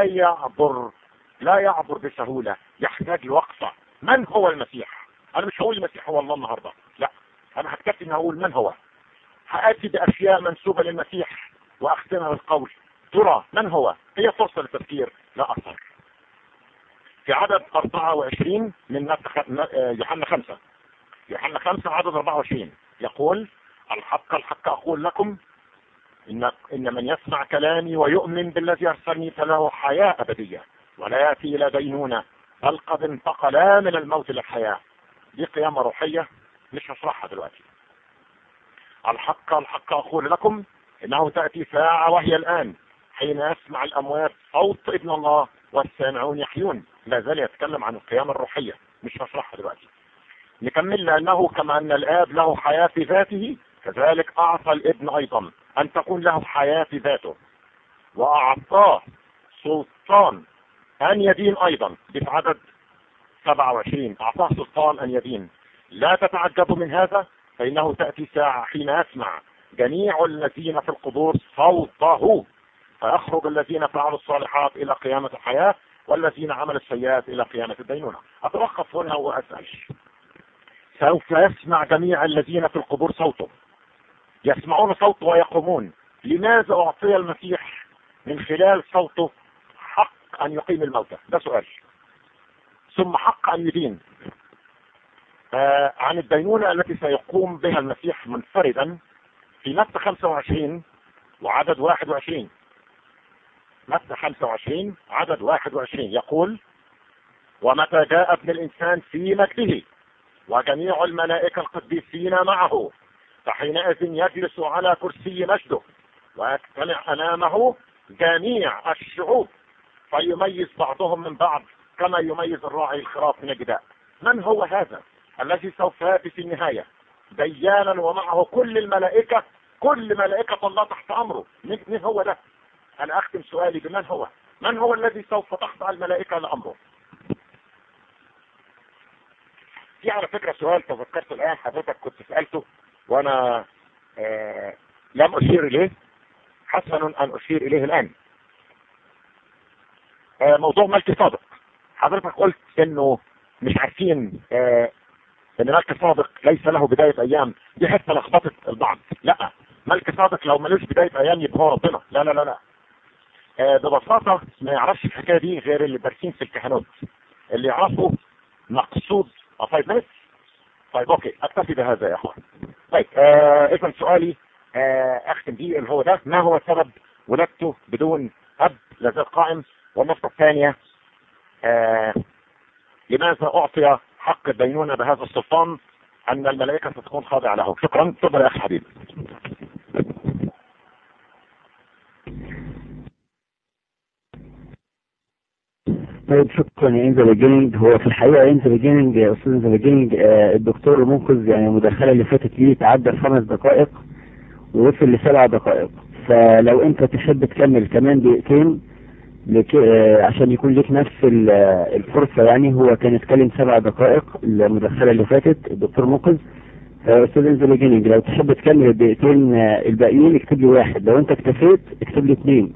لا يعبر بسهولة، يحتاج لوقفة. من هو المسيح؟ أنا مش هقول المسيح هو الله النهاردة، لا، أنا هكتفي إن أقول من هو. هآتي بأشياء منسوبة للمسيح وأختمها بالقول: ترى من هو؟ هي فرصة للتفكير لا أكثر. في عدد 24 من يوحنا 5، يوحنا 5 عدد 24 يقول: الحق الحق أقول لكم إن من يسمع كلامي ويؤمن بالذي أرسلني فله حياة أبدية، ولا يأتي إلى دينونة، بل قد انتقلا من الموت للحياة. دي قيامة روحية مش هشرحها دلوقتي. الحق الحق أقول لكم إنه تأتي ساعة وهي الآن حين يسمع الأموات صوت ابن الله والسامعون يحيون. لا زال يتكلم عن القيامة الروحية، مش هشرحها دلوقتي. نكمل: لأنه كما أن الآب له حياة في ذاته، كذلك أعطى الابن أيضا أن تكون له حياة في ذاته، وأعطاه سلطان أن يدين أيضا. في عدد 27 أعطاه سلطان أن يدين. لا تتعجبوا من هذا، فإنه تأتي ساعة حين يسمع جميع الذين في القبور صوته، فيخرج الذين فعلوا الصالحات إلى قيامة الحياة، والذين عملوا السيئات إلى قيامة الدينونة. أتوقف هنا وأسأل: سوف يسمع جميع الذين في القبور صوته، يسمعون صوته ويقومون. لماذا أعطي المسيح من خلال صوته حق أن يقيم الموتى؟ ده سؤال. ثم حق أن يدين. عن الدينونة التي سيقوم بها المسيح منفردا في متى 25 وعدد 21. متى 25 عدد 21 يقول: ومتى جاء ابن الإنسان في مجده وجميع الملائكة القديسين معه، فحينئذ يجلس على كرسي مجده، ويجتمع أمامه جميع الشعوب، فيميز بعضهم من بعض كما يميز الراعي الخراف من الجداء. من هو هذا الذي سوف يأتي في النهاية ديانا ومعه كل الملائكة، كل ملائكة الله تحت أمره؟ من هو ده؟ أنا أختم سؤالي بمن هو؟ من هو الذي سوف تخضع الملائكة لأمره؟ في على فكرة سؤال تذكرت الآن حضرتك كنت سألته وأنا لم أشير إليه، حسن أن أشير إليه الآن. موضوع ملك صادق. حضرتك قلت إنه مش عارفين إن ملك صادق ليس له بداية أيام. دي حتى لخبطت البعض. لا، ملك صادق لو ملوش بداية أيام يبقى هو ربنا. لا لا لا لا. ببساطة ما يعرفش الحكاية دي غير اللي دارسين في الكهنوت، اللي يعرفوا مقصود. طيب ماشي، طيب اوكي، اكتفي بهذا يا اخوان. طيب اذا سؤالي اختم بيه اللي هو ده: ما هو سبب ولادته بدون اب لازال قائم؟ والنقطة الثانية: لماذا اعطي حق الدينونة بهذا السلطان ان الملائكة ستكون خاضعة له؟ شكرا. تفضل يا اخي حبيبي. طيب شكرا يا انزا بيجيننج. هو في الحقيقه انزا بيجيننج يا استاذ انزا بيجيننج الدكتور المنقذ يعني المداخله اللي فاتت ليه تعدى 5 دقائق ووصل ل7 دقائق، فلو انت تحب تكمل كمان دقيقتين عشان يكون لك نفس الفرصه. يعني هو كان اتكلم 7 دقائق المداخله اللي فاتت الدكتور منقذ. استاذ انزا بيجيننج لو تحب تكمل الدقيقتين الباقيين اكتب لي 1، لو انت اكتفيت اكتب لي 2.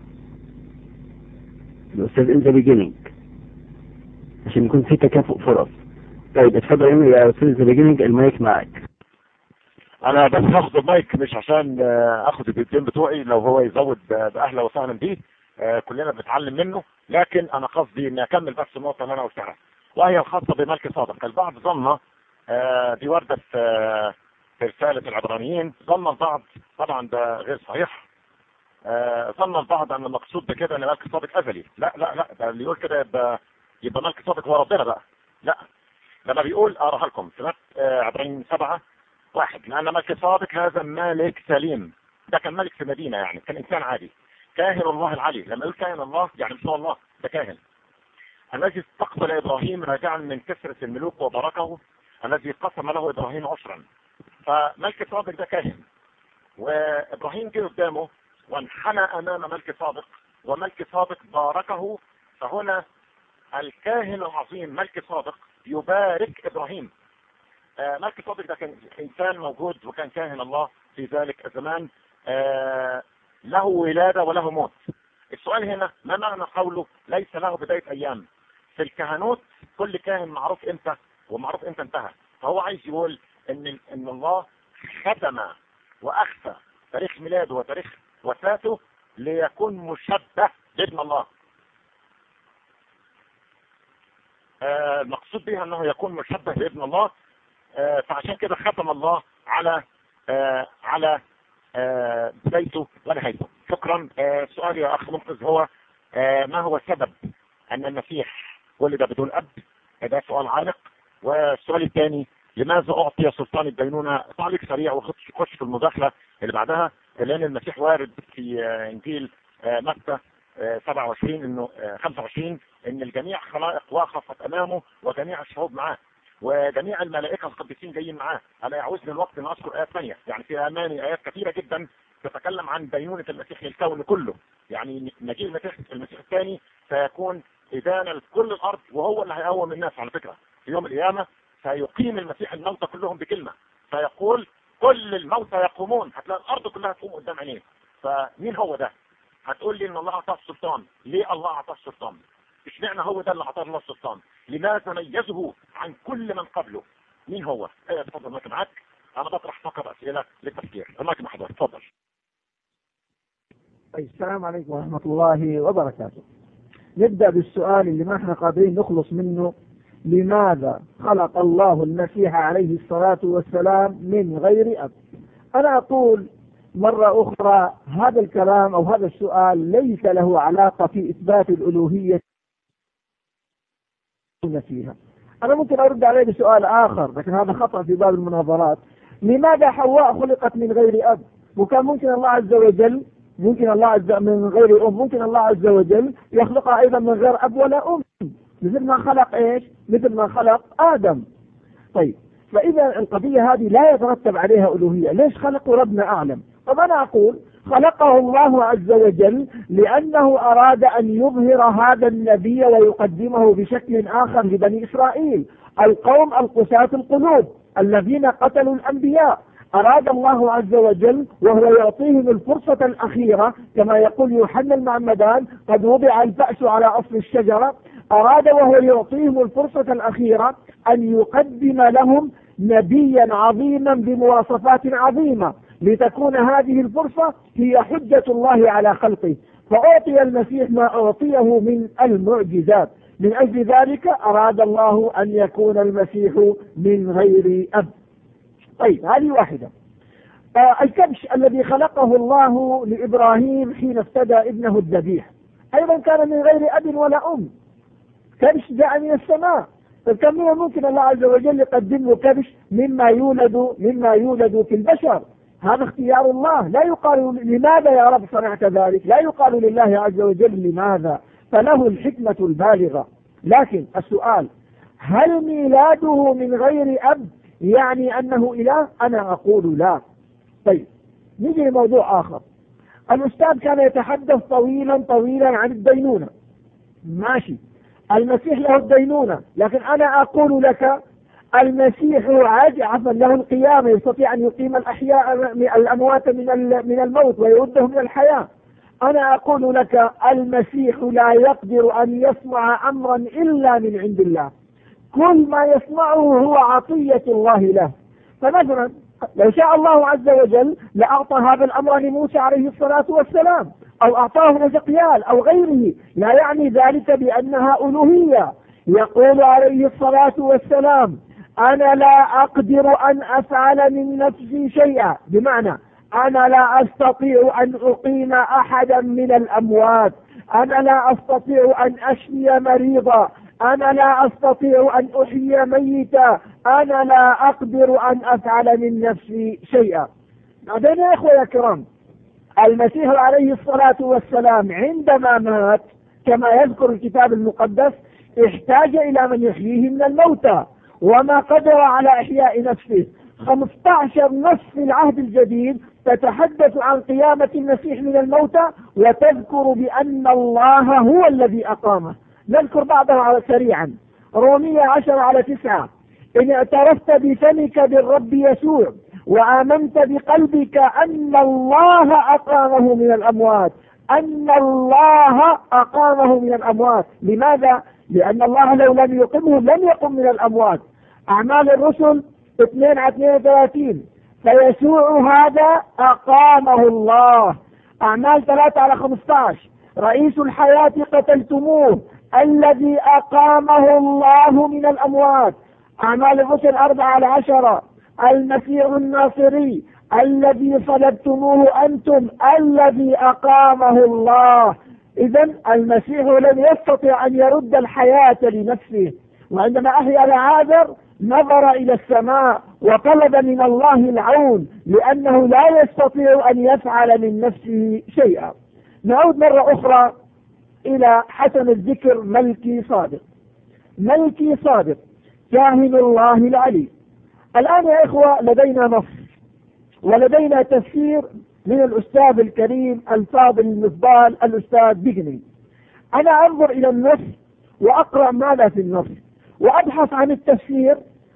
الاستاذ انزا بيجيننج عشان يكون في تكافؤ فرص. طيب اتفضل يا استاذ انزا بيجيننج، المايك معك. انا بس هاخد المايك مش عشان اخد الدقيقتين بتوعي، لو هو يزود باهلا وسهلا بيه، كلنا بنتعلم منه، لكن انا قصدي اني اكمل بس النقطه اللي انا قلتها وهي الخاصه بملك صادق. البعض ظن دي ورده في رساله العبرانيين، ظن البعض، طبعا ده غير صحيح، ظن البعض ان المقصود بكده ان ملك صادق ازلي. لا لا لا، ده اللي يقول كده يبقى ملك صادق هو ربنا بقى. لا، لما بيقول اقراها لكم في عبرانيين 7:1، لان ملك صادق هذا مالك سليم، ده كان ملك في مدينه، يعني كان انسان عادي، كاهن الله العلي. لما يقول كاهن الله يعني مش هو الله، ده كاهن الذي استقبل ابراهيم راجعا من كثره الملوك وباركه، الذي قسم له ابراهيم عشرا. فملك صادق ده كاهن، وابراهيم جه قدامه وانحنى امام ملك صادق، وملك صادق باركه. فهنا الكاهن العظيم ملك صادق يبارك ابراهيم. ملك صادق ده كان انسان موجود وكان كاهن الله في ذلك الزمان، له ولاده وله موت. السؤال هنا ما معنى قوله ليس له بدايه ايام؟ في الكهنوت كل كاهن معروف امتى ومعروف امتى انتهى، فهو عايز يقول ان الله ختم واخفى تاريخ ميلاده وتاريخ وفاته ليكون مشبه بابن الله. المقصود بها انه يكون مشبه بابن الله، فعشان كده ختم الله على بدايته ونهايته. شكرا. السؤال يا اخ منقذ هو ما هو سبب ان المسيح ولد بدون اب؟ ده سؤال عالق. والسؤال الثاني، لماذا اعطي سلطان الدينونة؟ تعليق سريع وخش في المداخله اللي بعدها، لان المسيح وارد في انجيل متى 27 انه 25 ان الجميع خلائق وقفت امامه وجميع الشعوب معاه وجميع الملائكه القديسين جايين معاه. انا يعوزني الوقت ان اذكر ايات ثانيه، يعني في اماني ايات كثيره جدا تتكلم عن دينونه المسيح للكون كله. يعني مجيء المسيح الثاني سيكون ادانه لكل الارض، وهو اللي هيقوم الناس. على فكره في يوم القيامه سيقيم المسيح الموتى كلهم بكلمه، فيقول كل الموتى يقومون، هتلاقي الارض كلها تقوم قدام عينيه. فمين هو ده؟ هتقول لي ان الله اعطاه السلطان. ليه الله اعطاه السلطان؟ اشمعنى هو ده اللي اعطاه الله السلطان؟ لماذا ميزه عن كل من قبله؟ مين هو؟ اتفضل المايك معاك. انا بطرح فقط اسئله للتفكير. المايك مع حضرتك، اتفضل. السلام عليكم ورحمه الله وبركاته. نبدا بالسؤال اللي ما احنا قادرين نخلص منه، لماذا خلق الله المسيح عليه الصلاه والسلام من غير اب؟ انا اقول مرة أخرى هذا الكلام أو هذا السؤال ليس له علاقة في إثبات الألوهية فيها. أنا ممكن أرد عليه بسؤال آخر، لكن هذا خطأ في باب المناظرات. لماذا حواء خلقت من غير أب؟ وكان ممكن الله عز وجل من غير أم، ممكن الله عز وجل يخلقها أيضا من غير أب ولا أم، مثل ما خلق إيش؟ مثل ما خلق آدم. طيب، فإذا القضية هذه لا يترتب عليها ألوهية. ليش خلقوا ربنا أعلم؟ طب أنا أقول خلقه الله عز وجل لأنه أراد أن يظهر هذا النبي ويقدمه بشكل آخر لبني إسرائيل، القوم القساة القلوب الذين قتلوا الأنبياء. أراد الله عز وجل وهو يعطيهم الفرصة الأخيرة، كما يقول يوحنا المعمدان قد وضع الفأس على أصل الشجرة. أراد وهو يعطيهم الفرصة الأخيرة أن يقدم لهم نبيا عظيما بمواصفات عظيمة، لتكون هذه الفرصة هي حجة الله على خلقه. فأعطي المسيح ما أعطيه من المعجزات. من أجل ذلك أراد الله أن يكون المسيح من غير أب. طيب، هذه واحدة. الكبش الذي خلقه الله لإبراهيم حين افتدى ابنه الذبيح أيضا كان من غير أب ولا أم. كبش جاء من السماء. فكم ممكن الله عز وجل يقدم له كبش مما يولد في البشر؟ هذا اختيار الله. لا يقال لماذا يا رب صنعت ذلك، لا يقال لله عز وجل لماذا، فله الحكمة البالغة. لكن السؤال: هل ميلاده من غير أب يعني أنه إله؟ أنا أقول لا. طيب نيجي لموضوع آخر. الأستاذ كان يتحدث طويلا عن الدينونة، ماشي، المسيح له الدينونة، لكن أنا أقول لك المسيح عفوا له القيامة، يستطيع أن يقيم الأموات من الموت ويردهم إلى الحياة. أنا أقول لك المسيح لا يقدر أن يصنع أمرا إلا من عند الله، كل ما يصنعه هو عطية الله له. فمثلا لو شاء الله عز وجل لأعطى هذا الأمر لموسى عليه الصلاة والسلام، أو أعطاه لزقيال أو غيره، لا يعني ذلك بأنها ألوهية. يقول عليه الصلاة والسلام: أنا لا أقدر أن أفعل من نفسي شيئا، بمعنى أنا لا أستطيع أن أقيم أحدا من الأموات، أنا لا أستطيع أن أشفي مريضا، أنا لا أستطيع أن أحيي ميتا، أنا لا أقدر أن أفعل من نفسي شيئا. بعدين يا إخوة يا كرام، المسيح عليه الصلاة والسلام عندما مات كما يذكر الكتاب المقدس احتاج إلى من يحييه من الموتى، وما قدر على إحياء نفسه. 15 نص في العهد الجديد تتحدث عن قيامة المسيح من الموتى، وتذكر بأن الله هو الذي أقامه. نذكر بعضها سريعا. رومية 10:9: إن اعترفت بفمك بالرب يسوع وآمنت بقلبك أن الله أقامه من الأموات، أن الله أقامه من الأموات. لماذا؟ لأن الله لو لم يقمه لم يقم من الأموات. أعمال الرسل 2:32: فيسوع هذا أقامه الله. أعمال 3:15: رئيس الحياة قتلتموه الذي أقامه الله من الأموات. أعمال الرسل 4:10: المسيح الناصري الذي صلبتموه أنتم الذي أقامه الله. إذن المسيح لم يستطع أن يرد الحياة لنفسه، وعندما أحيا لعازر نظر إلى السماء وطلب من الله العون، لأنه لا يستطيع أن يفعل من نفسه شيئا. نعود مرة أخرى إلى حسن الذكر ملكي صادق. ملكي صادق كاهن الله العلي. الآن يا إخوة لدينا نص ولدينا تفسير من الأستاذ الكريم الفاضل المفضال الأستاذ بيجني. أنا أنظر إلى النص وأقرأ ماذا في النص وأبحث عن التفسير،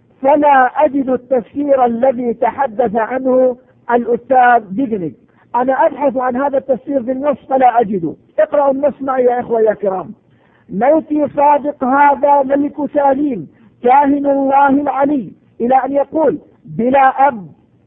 فلا أجد التفسير الذي تحدث عنه الأستاذ بيجني. أنا أبحث عن هذا التفسير في النص فلا أجده. اقرأوا النص معي يا إخوة يا كرام. ملكي صادق هذا ملك سليم كاهن الله العلي، إلى أن يقول بلا أب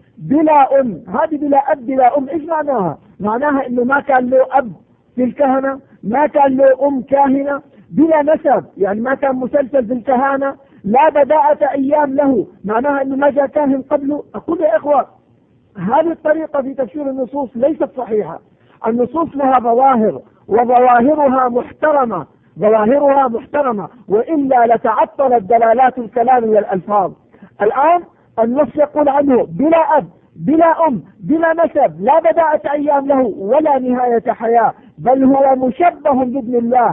بلا أم. هذه بلا أب بلا أم إيش معناها؟ معناها إنه ما كان له أب في الكهنة، ما كان له أم كاهنة، بلا نسب يعني ما كان مسلسل في الكهنة، لا بداءة أيام له، معناها إنه ما جاء كاهن قبله. أقول يا إخوة هذه الطريقة في تفسير النصوص ليست صحيحة. النصوص لها ظواهر وظواهرها محترمة، ظواهرها محترمة، وإلا لتعطلت دلالات الكلام والألفاظ. الآن النص يقول عنه بلا أب بلا أم بلا نسب، لا بداءة أيام له ولا نهاية حياة، بل هو مشبه بابن الله.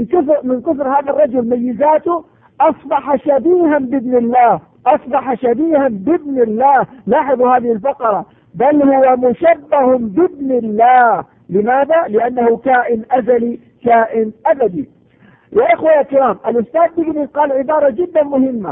من كثر هذا الرجل ميزاته أصبح شبيها بابن الله، أصبح شبيها بابن الله. لاحظوا هذه الفقرة، بل هو مشبه بابن الله. لماذا؟ لأنه كائن أزلي كائن أبدي. يا إخوة يا كرام، الأستاذ بيجني قال عبارة جدا مهمة،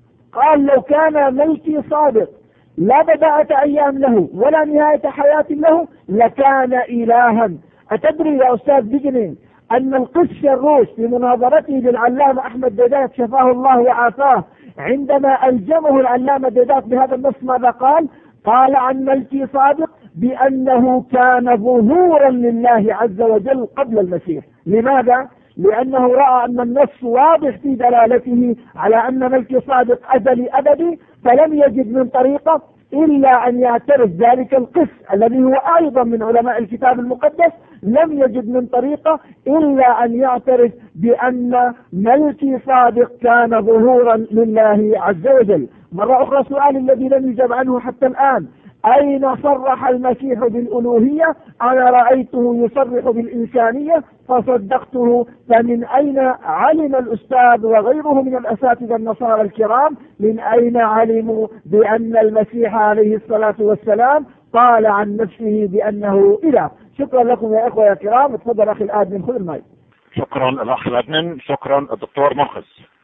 قال لو كان ملكي صادق لا بداءة أيام له ولا نهاية حياة له لكان إلها. أتدري يا أستاذ بيجني أن القس شروش في مناظرته للعلامة أحمد ديدات شفاه الله وعافاه، عندما ألجمه العلامة ديدات بهذا النص ماذا قال؟ قال عن ملكي صادق بأنه كان ظهورا لله عز وجل قبل المسيح. لماذا؟ لأنه رأى أن النص واضح في دلالته على أن ملكي صادق أزلي أبدي، فلم يجد من طريقة إلا أن يعترف ذلك القس الذي هو أيضا من علماء الكتاب المقدس، لم يجد من طريقة إلا أن يعترف بأن ملكي صادق كان ظهورا لله عز وجل. مرة أخرى سؤال الذي لم يجب عنه حتى الآن، أين صرح المسيح بالألوهية؟ أنا رأيته يصرح بالإنسانية فصدقته. فمن أين علم الأستاذ وغيره من الأساتذة النصارى الكرام من أين علموا بأن المسيح عليه الصلاة والسلام قال عن نفسه بأنه إله؟ شكرا لكم يا إخوة يا كرام. اتفضل أخي الآدمن، خذ المايك. شكرا الأخ الأدمن، شكرا الدكتور منقذ.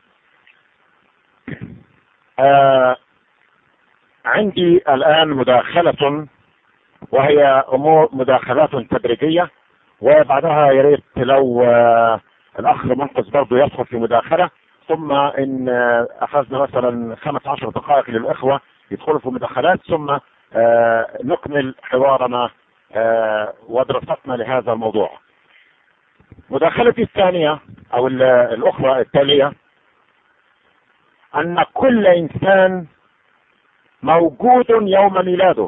عندي الآن مداخلة، وهي مداخلات تدريجية، وبعدها يا ريت لو الأخ منقذ برضه يدخل في مداخلة، ثم إن أخذنا مثلا 15 دقائق للإخوة يدخلوا في مداخلات، ثم نكمل حوارنا ودراستنا لهذا الموضوع. مداخلتي الثانية أو الأخرى التالية، أن كل إنسان موجود يوم ميلاده.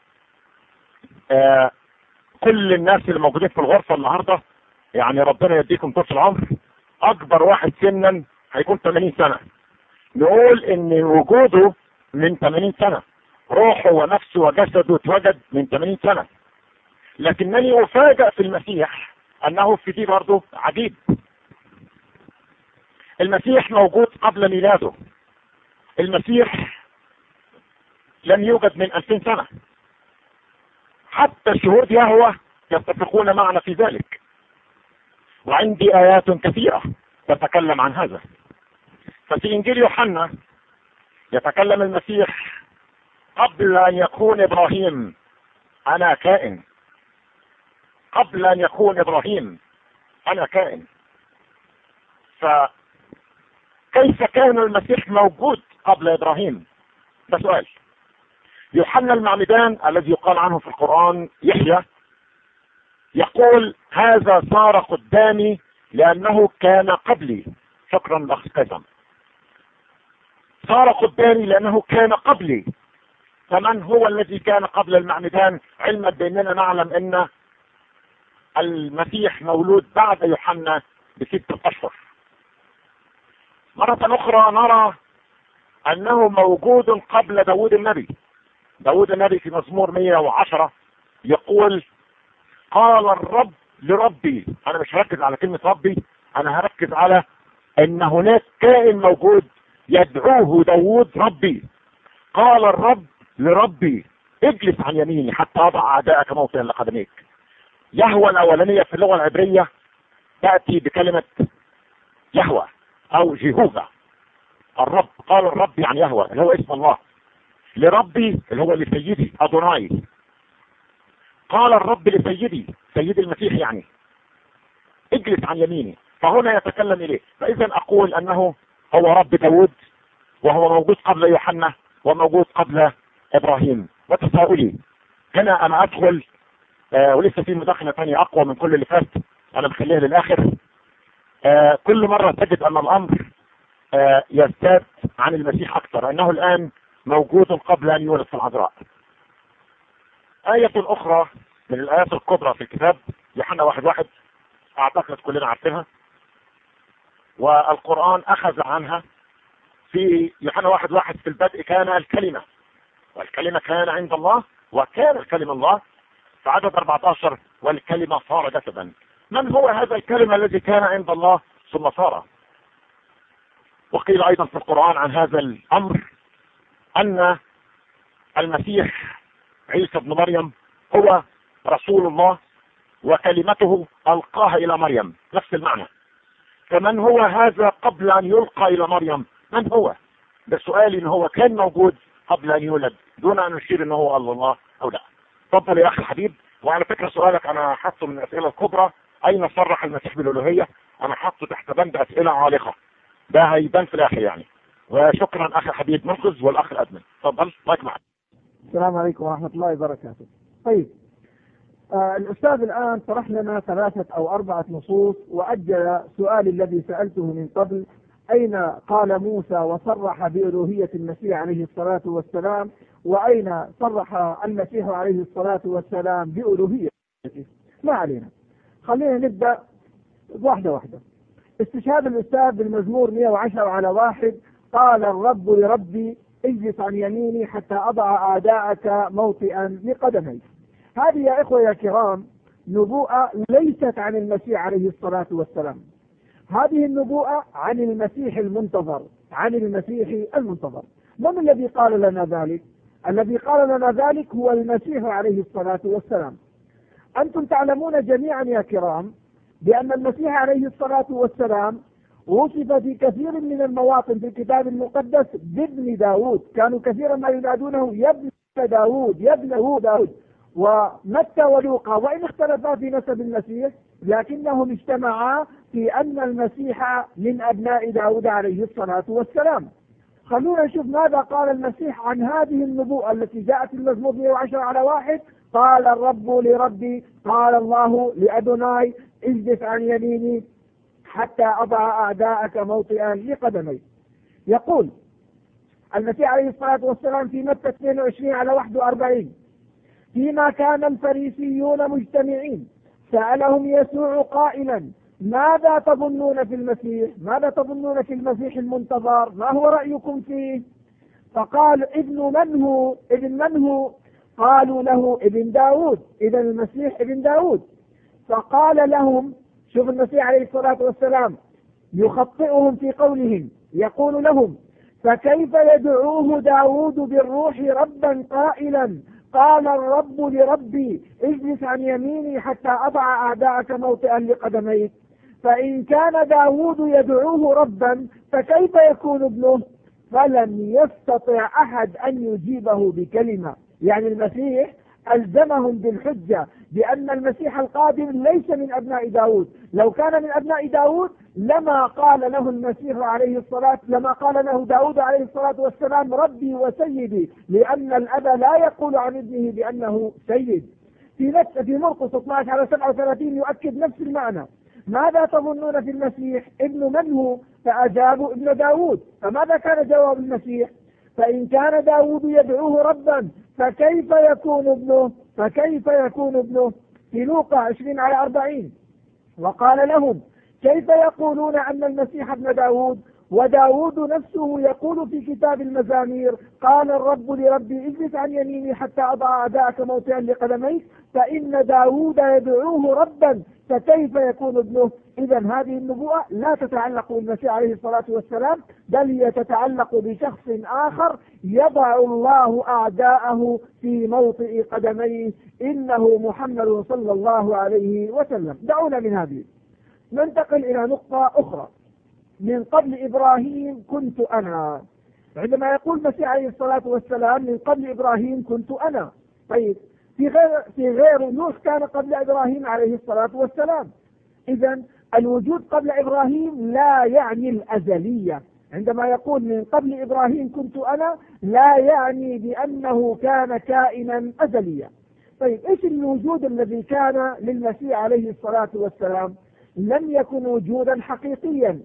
كل الناس اللي موجودين في الغرفة النهاردة، يعني ربنا يديكم طول العمر، أكبر واحد سنا هيكون 80 سنة. نقول إن وجوده من 80 سنة، روحه ونفسه وجسده اتوجد من 80 سنة. لكنني أفاجأ في المسيح أنه في دي برضه عجيب. المسيح موجود قبل ميلاده. المسيح لم يوجد من 2000 سنة. حتى شهود يهوه يتفقون معنا في ذلك، وعندي آيات كثيرة تتكلم عن هذا. ففي إنجيل يوحنا يتكلم المسيح قبل أن يكون إبراهيم أنا كائن. قبل أن يكون إبراهيم أنا كائن. فكيف كان المسيح موجود قبل إبراهيم؟ ده سؤال. يوحنا المعمدان الذي يقال عنه في القرآن يحيى يقول هذا صار قدامي لأنه كان قبلي. شكرا لأخ كازم. صار قدامي لأنه كان قبلي. فمن هو الذي كان قبل المعمدان؟ علما بأننا نعلم أن المسيح مولود بعد يوحنا ب6 أشهر. مرة أخرى نرى أنه موجود قبل داود النبي. داود النبي في مزمور 110 يقول قال الرب لربي. أنا مش هركز على كلمة ربي، أنا هركز على أن هناك كائن موجود يدعوه داود ربي. قال الرب لربي اجلس عن يميني حتى أضع أعداءك موطئا لقدميك. يهوى الأولانية في اللغة العبرية تأتي بكلمة يهوى أو جيهوفا. الرب، قال الرب يعني يهوى اللي هو اسم الله، لربي اللي هو لسيدي أدوناي. قال الرب لسيدي، سيدي المسيح يعني اجلس عن يميني. فهنا يتكلم إليه. فإذا أقول أنه هو رب داود، وهو موجود قبل يوحنا وموجود قبل إبراهيم. وتساؤلي هنا أنا أدخل ولسه في مداخلة ثانية أقوى من كل اللي فات، أنا مخليها للآخر. كل مرة تجد أن الأمر يزداد عن المسيح أكثر، أنه الآن موجود قبل أن يولد في العذراء. آية أخرى من الآيات الكبرى في الكتاب يوحنا 1:1 أعتقد كلنا عارفينها، والقرآن أخذ عنها في يوحنا 1:1 في البدء كان الكلمة والكلمة كان عند الله وكان الكلمة الله. في عدد 14 والكلمة صار جسدا. من هو هذا الكلمة الذي كان عند الله ثم صار؟ وقيل أيضا في القرآن عن هذا الأمر أن المسيح عيسى ابن مريم هو رسول الله وكلمته ألقاها إلى مريم، نفس المعنى. فمن هو هذا قبل أن يلقى إلى مريم؟ من هو؟ ده سؤالي، إن هو كان موجود قبل أن يولد دون أن نشير إنه هو الله أو لا. تفضل يا أخي الحبيب. وعلى فكرة سؤالك أنا حاطه من الأسئلة الكبرى، أين صرح المسيح بالألوهية؟ أنا حاطه تحت بند أسئلة عالقة، ده هيبان في الآخر يعني. وشكرا أخي الحبيب منقذ والأخ الأدمن. تفضل مايك معك. السلام عليكم ورحمة الله وبركاته. طيب الأستاذ الآن طرح لنا 3 أو 4 نصوص، وأجل سؤالي الذي سألته من قبل: أين قال موسى وصرح بألوهية المسيح عليه الصلاة والسلام، وأين صرح المسيح عليه الصلاة والسلام بألوهيته؟ ما علينا، خلينا نبدأ واحدة واحدة. استشهاد الأستاذ بالمزمور 110 على 1: قال الرب لربي اجلس عن يميني حتى أضع أعداءك موطئا لقدميك. هذه يا إخوة يا كرام نبوءة ليست عن المسيح عليه الصلاة والسلام، هذه النبوءة عن المسيح المنتظر، عن المسيح المنتظر. من الذي قال لنا ذلك؟ الذي قال لنا ذلك هو المسيح عليه الصلاة والسلام. أنتم تعلمون جميعا يا كرام بأن المسيح عليه الصلاة والسلام وصف في كثير من المواطن في الكتاب المقدس بابن داود، كانوا كثيرا ما ينادونه يا ابن داود يا ابن داود. ومتى ولوقا وإن اختلفا في نسب المسيح لكنهم اجتمعا في أن المسيح من أبناء داود عليه الصلاة والسلام. خلونا نشوف ماذا قال المسيح عن هذه النبوءة التي جاءت في المزمور 110:1. قال الرب لربي، قال الله لأدوناي اجلس عن يميني حتى أضع أعداءك موطئا لقدمي. يقول المسيح عليه الصلاة والسلام في متى 22:41: فيما كان الفريسيون مجتمعين سألهم يسوع قائلا: ماذا تظنون في المسيح؟ ماذا تظنون في المسيح المنتظر؟ ما هو رأيكم فيه؟ فقال: ابن من هو؟ ابن من هو؟ قالوا له ابن داود. إذا المسيح ابن داود. فقال لهم، شوف المسيح عليه الصلاة والسلام يخطئهم في قولهم، يقول لهم: فكيف يدعوه داود بالروح ربا قائلا: قال الرب لربي اجلس عن يميني حتى أضع أعداءك موطئا لقدميك. فإن كان داود يدعوه ربا فكيف يكون ابنه؟ فلم يستطع أحد أن يجيبه بكلمة. يعني المسيح ألزمهم بالحجة بأن المسيح القادم ليس من أبناء داود. لو كان من أبناء داود لما قال له المسيح عليه الصلاة، لما قال له داود عليه الصلاة والسلام ربي وسيدي، لأن الأب لا يقول عن ابنه بأنه سيد. في مرقس 12:37 يؤكد نفس المعنى: ماذا تظنون في المسيح؟ ابن من هو؟ فأجابوا: ابن داود. فماذا كان جواب المسيح؟ فإن كان داود يدعوه ربا فكيف يكون ابنه؟ فكيف يكون ابنه؟ في لوقا 20:40: وقال لهم: كيف يقولون أن المسيح ابن داود؟ وداود نفسه يقول في كتاب المزامير: قال الرب لربي اجلس عن يميني حتى أضع أعداءك موطئا لقدميك. فإن داود يدعوه ربا فكيف يكون ابنه؟ إذا هذه النبوءة لا تتعلق بالمسيح عليه الصلاة والسلام، بل هي تتعلق بشخص آخر يضع الله أعداءه في موطئ قدميه، إنه محمد صلى الله عليه وسلم. دعونا من هذه ننتقل إلى نقطة أخرى. من قبل إبراهيم كنت أنا. عندما يقول المسيح عليه الصلاة والسلام من قبل إبراهيم كنت أنا، طيب في غير نوح كان قبل إبراهيم عليه الصلاة والسلام. إذن الوجود قبل إبراهيم لا يعني الأزلية. عندما يقول من قبل إبراهيم كنت أنا لا يعني بأنه كان كائنا أزليا. طيب إيش الوجود الذي كان للمسيح عليه الصلاة والسلام؟ لم يكن وجودا حقيقيا،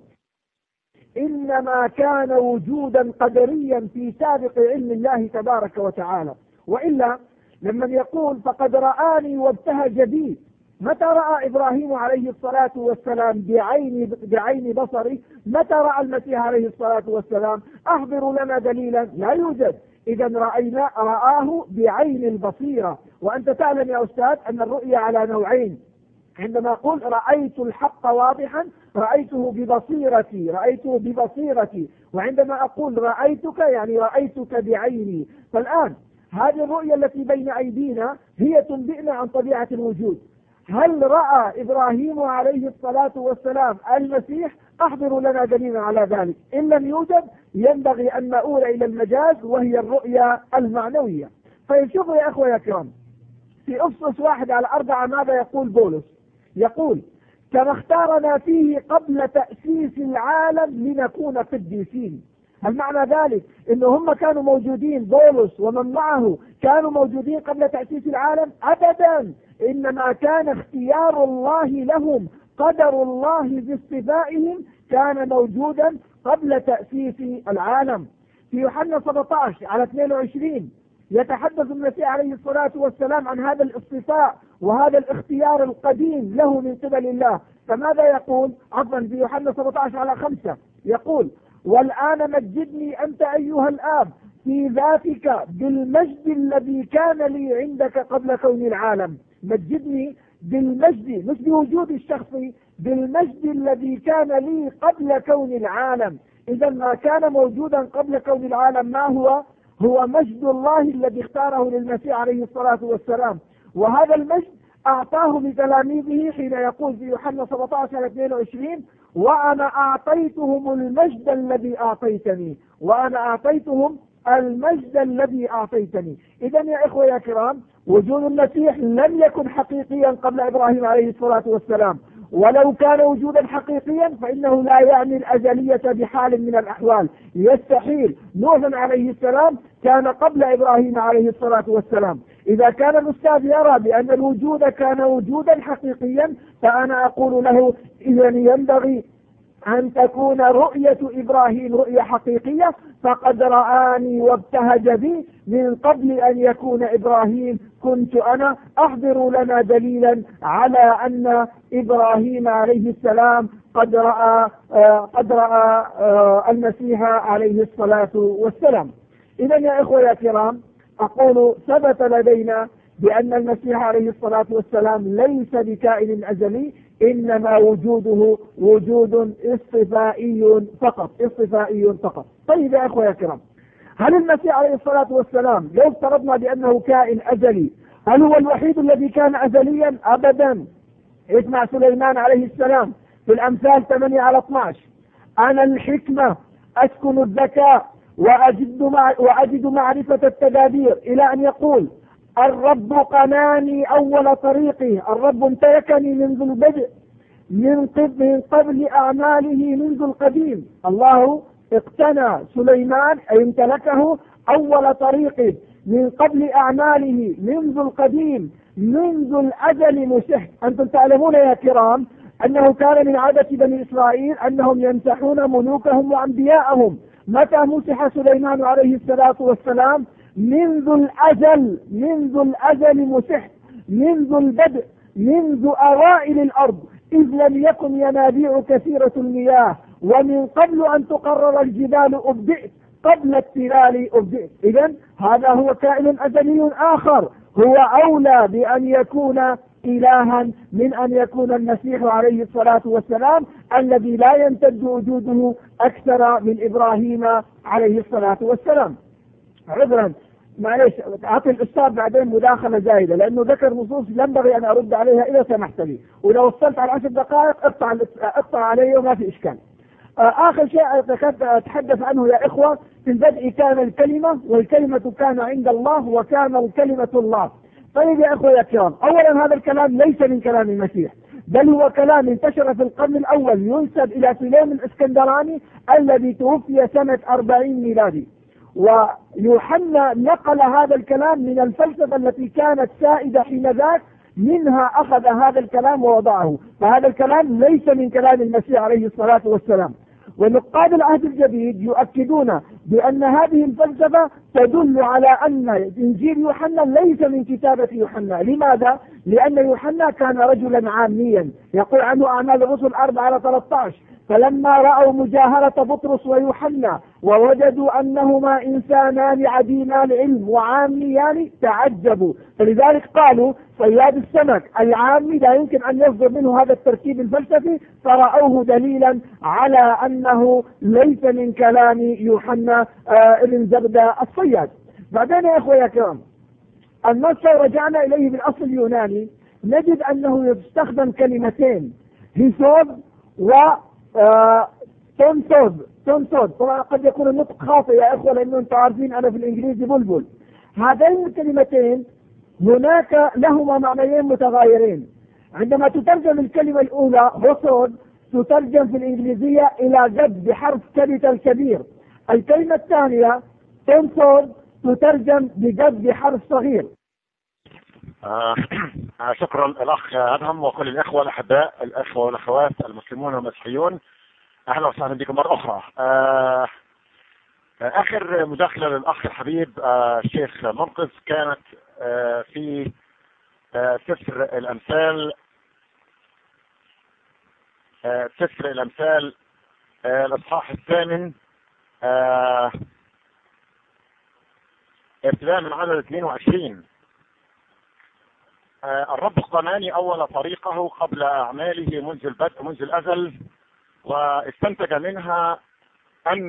إنما كان وجودا قدريا في سابق علم الله تبارك وتعالى. وإلا لما يقول فقد رآني وابتهج بي، متى رأى إبراهيم عليه الصلاة والسلام بعين بصره؟ متى رأى المسيح عليه الصلاة والسلام؟ أحضروا لنا دليلا، لا يوجد. إذا رآه بعين البصيرة. وأنت تعلم يا أستاذ أن الرؤية على نوعين. عندما أقول رأيت الحق واضحا رأيته ببصيرتي، وعندما أقول رأيتك يعني رأيتك بعيني. فالآن هذه الرؤية التي بين أيدينا هي تنبئنا عن طبيعة الوجود. هل رأى إبراهيم عليه الصلاة والسلام المسيح؟ أحضروا لنا دليلا على ذلك. إن لم يوجد ينبغي أن نؤول إلى المجاز وهي الرؤية المعنوية. فيشوفوا يا أخوة يا كرام في أفسس 1:4 ماذا يقول بولس؟ يقول: كما اختارنا فيه قبل تأسيس العالم لنكون قديسين. هل معنى ذلك إنه هم كانوا موجودين، بولس ومن معه كانوا موجودين قبل تأسيس العالم؟ أبدا، إنما كان اختيار الله لهم، قدر الله باصطفائهم كان موجودا قبل تأسيس العالم. في يوحنا 17:22 يتحدث المسيح عليه الصلاة والسلام عن هذا الاصطفاء وهذا الاختيار القديم له من قبل الله. فماذا يقول؟ عفوا في يوحنا 17:5 يقول: والآن مجدني أنت أيها الآب في ذاتك بالمجد الذي كان لي عندك قبل كون العالم. مجدني بالمجد، مش بوجود الشخصي، بالمجد الذي كان لي قبل كون العالم. إذا ما كان موجودا قبل كون العالم ما هو؟ هو مجد الله الذي اختاره للمسيح عليه الصلاة والسلام. وهذا المجد أعطاه لتلاميذه حين يقول في يوحنا 17:22: وأنا أعطيتهم المجد الذي أعطيتني، وأنا أعطيتهم المجد الذي أعطيتني. إذا يا إخوة يا كرام، وجود المسيح لم يكن حقيقيا قبل إبراهيم عليه الصلاة والسلام، ولو كان وجودا حقيقيا فإنه لا يعني الأزلية بحال من الأحوال. يستحيل. نوح عليه السلام كان قبل إبراهيم عليه الصلاة والسلام. إذا كان الأستاذ يرى بأن الوجود كان وجودا حقيقيا، فأنا أقول له إذا ينبغي أن تكون رؤية إبراهيم رؤية حقيقية، فقد رآني وابتهج بي من قبل أن يكون إبراهيم كنت أنا. أحضر لنا دليلا على أن إبراهيم عليه السلام قد رأى المسيح عليه الصلاة والسلام. إذا يا إخوة يا كرام، أقول ثبت لدينا بأن المسيح عليه الصلاة والسلام ليس بكائن أزلي، إنما وجوده وجود اصطفائي فقط، اصطفائي فقط. طيب يا أخوة يا كرام، هل المسيح عليه الصلاة والسلام لو افترضنا بأنه كائن أزلي، هل هو الوحيد الذي كان أزليا؟ أبدا. اسمع سليمان عليه السلام في الأمثال 8:12: أنا الحكمة أسكن الذكاء وأجد معرفة التدابير، إلى أن يقول: الرب قناني أول طريقي، الرب امتلكني منذ البدء، من قبل أعماله منذ القديم. الله اقتنى سليمان أي امتلكه أول طريقه، من قبل أعماله منذ القديم، منذ الأزل مسح. أنتم تعلمون يا كرام أنه كان من عادة بني إسرائيل أنهم يمسحون ملوكهم وأنبياءهم. متى مسح سليمان عليه الصلاة والسلام؟ منذ الأزل، منذ الأزل مسح، منذ البدء، منذ أوائل الأرض، إذ لم يكن ينابيع كثيرة المياه، ومن قبل أن تقرر الجبال أبدئت، قبل التلال أبدئت. إذن هذا هو كائن أزلي آخر، هو أولى بأن يكون إلها من أن يكون المسيح عليه الصلاة والسلام الذي لا يمتد وجوده أكثر من إبراهيم عليه الصلاة والسلام. عذرا معلش، أعطي الأستاذ بعدين مداخلة زايدة، لأنه ذكر نصوص ينبغي أن أرد عليها إذا سمحت لي، ولو وصلت على 10 دقائق اقطع علي وما في إشكال. آخر شيء أتحدث عنه يا إخوة: في البدء كان الكلمة، والكلمة كان عند الله، وكان الكلمة الله. طيب يا إخوة يا كرام، أولا هذا الكلام ليس من كلام المسيح، بل هو كلام انتشر في القرن الأول ينسب إلى سليم الإسكندراني الذي توفي سنة 40 ميلادي. ويوحنا نقل هذا الكلام من الفلسفة التي كانت سائدة حينذاك، منها أخذ هذا الكلام ووضعه. فهذا الكلام ليس من كلام المسيح عليه الصلاة والسلام. ونقاد العهد الجديد يؤكدون بأن هذه الفلسفة تدل على أن إنجيل يوحنا ليس من كتابة يوحنا. لماذا؟ لأن يوحنا كان رجلا عاميا، يقول عنه أعمال الرسل 4:13: فلما رأوا مجاهرة بطرس ويوحنا ووجدوا أنهما إنسانان عديما العلم وعاميان تعجبوا، فلذلك قالوا صياد السمك العامي لا يمكن أن يصدر منه هذا التركيب الفلسفي، فرأوه دليلا على أنه ليس من كلام يوحنا ابن زبدة الصياد. بعدين يا أخوة يا كرام، النص رجعنا إليه بالأصل اليوناني نجد أنه يستخدم كلمتين: هيسوب و تونسود. طبعا قد يكون النطق خاطئ يا إخوة، لأنه أنتم عارفين أنا في الإنجليزي بلبل. هذين الكلمتين هناك لهما معنيين متغايرين. عندما تترجم الكلمة الأولى هوسود تترجم في الإنجليزية إلى جد بحرف كابيتال كبير. الكلمة الثانية تونسود تترجم بجد بحرف صغير. شكرا الأخ أدهم وكل الأخوة الأحباء، الأخوة والأخوات المسلمون والمسيحيون، أهلا وسهلا بكم مرة أخرى. آخر مداخلة للأخ الحبيب الشيخ منقذ كانت في سفر الأمثال، سفر الأمثال الإصحاح 8 ابتداء من عدد 22. الرب اقتناني أول طريقه قبل أعماله منذ البدء منذ الأزل، واستنتج منها أن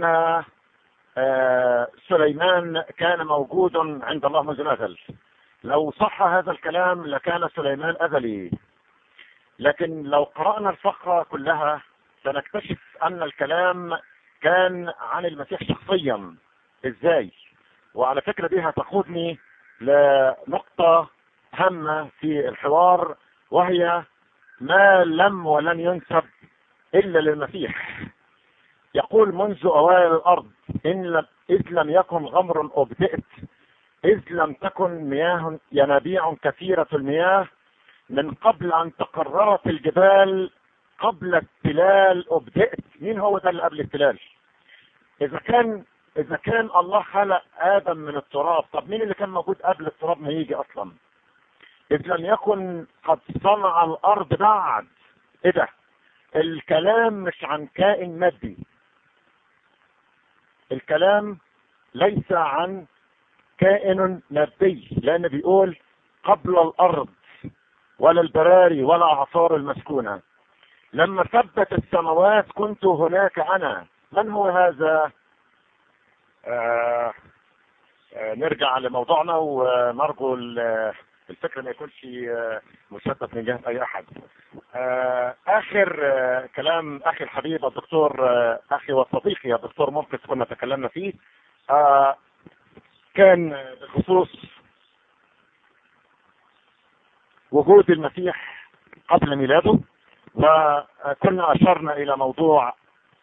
سليمان كان موجود عند الله منذ الأزل. لو صح هذا الكلام لكان سليمان أزلي، لكن لو قرأنا الفقرة كلها سنكتشف أن الكلام كان عن المسيح شخصيا. إزاي؟ وعلى فكرة دي هتقودني لنقطة هامة في الحوار، وهي ما لم ولن ينسب إلا للمسيح. يقول منذ أوائل الأرض إذ لم يكن غمر أبدئت، إذ لم تكن مياه ينابيع كثيرة المياه، من قبل أن تقررت الجبال، قبل التلال أبدئت. مين هو ده اللي قبل التلال؟ إذا كان الله خلق آدم من التراب، طب مين اللي كان موجود قبل التراب ما يجي أصلا؟ إذ لم يكن قد صنع الأرض بعد. إيه ده؟ الكلام مش عن كائن مادي، الكلام ليس عن كائن مادي، لأن بيقول قبل الأرض ولا البراري ولا أعصار المسكونة. لما ثبت السماوات كنت هناك أنا. من هو هذا؟ نرجع لموضوعنا ونرجو الفكرة ما يكونش مشتت من جهة أي أحد. آخر كلام أخي الحبيب الدكتور أخي وصديقي الدكتور منقذ كنا تكلمنا فيه كان بخصوص وجود المسيح قبل ميلاده، وكنا أشرنا إلى موضوع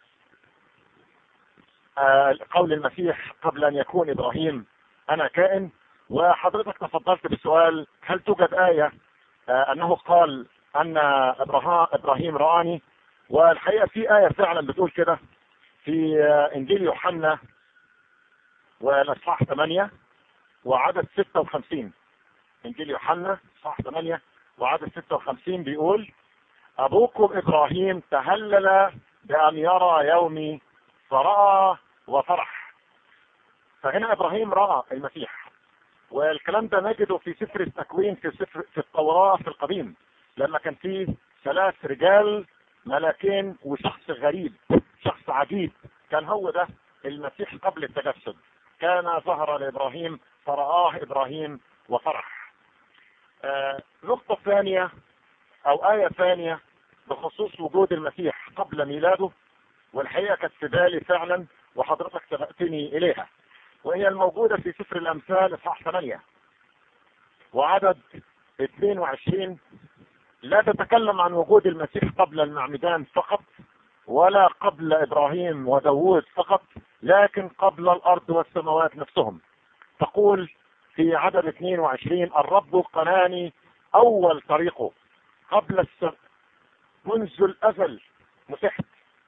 قول المسيح قبل أن يكون إبراهيم أنا كائن. وحضرتك تفضلت بسؤال هل توجد آية أنه قال أن إبراهيم رآني؟ والحقيقة في آية فعلا بتقول كده في إنجيل يوحنا والإصحاح 8 وعدد 56. إنجيل يوحنا إصحاح 8 وعدد 56 بيقول أبوكم إبراهيم تهلل بأن يرى يومي فرأى وفرح. فهنا إبراهيم رأى المسيح، والكلام ده نجده في سفر التكوين في التوراة في القديم، لما كان فيه 3 رجال ملاكين وشخص غريب شخص عجيب، كان هو ده المسيح قبل التجسد. كان ظهر لإبراهيم فرآه إبراهيم وفرح. نقطة ثانية أو آية ثانية بخصوص وجود المسيح قبل ميلاده، والحقيقة كانت في بالي فعلا وحضرتك سبقتني إليها، وهي الموجودة في سفر الأمثال إصحاح 8 وعدد 22. لا تتكلم عن وجود المسيح قبل المعمدان فقط، ولا قبل إبراهيم وداود فقط، لكن قبل الأرض والسماوات نفسهم. تقول في عدد 22 الرب قناني أول طريقه قبل منذ الأزل مسحت،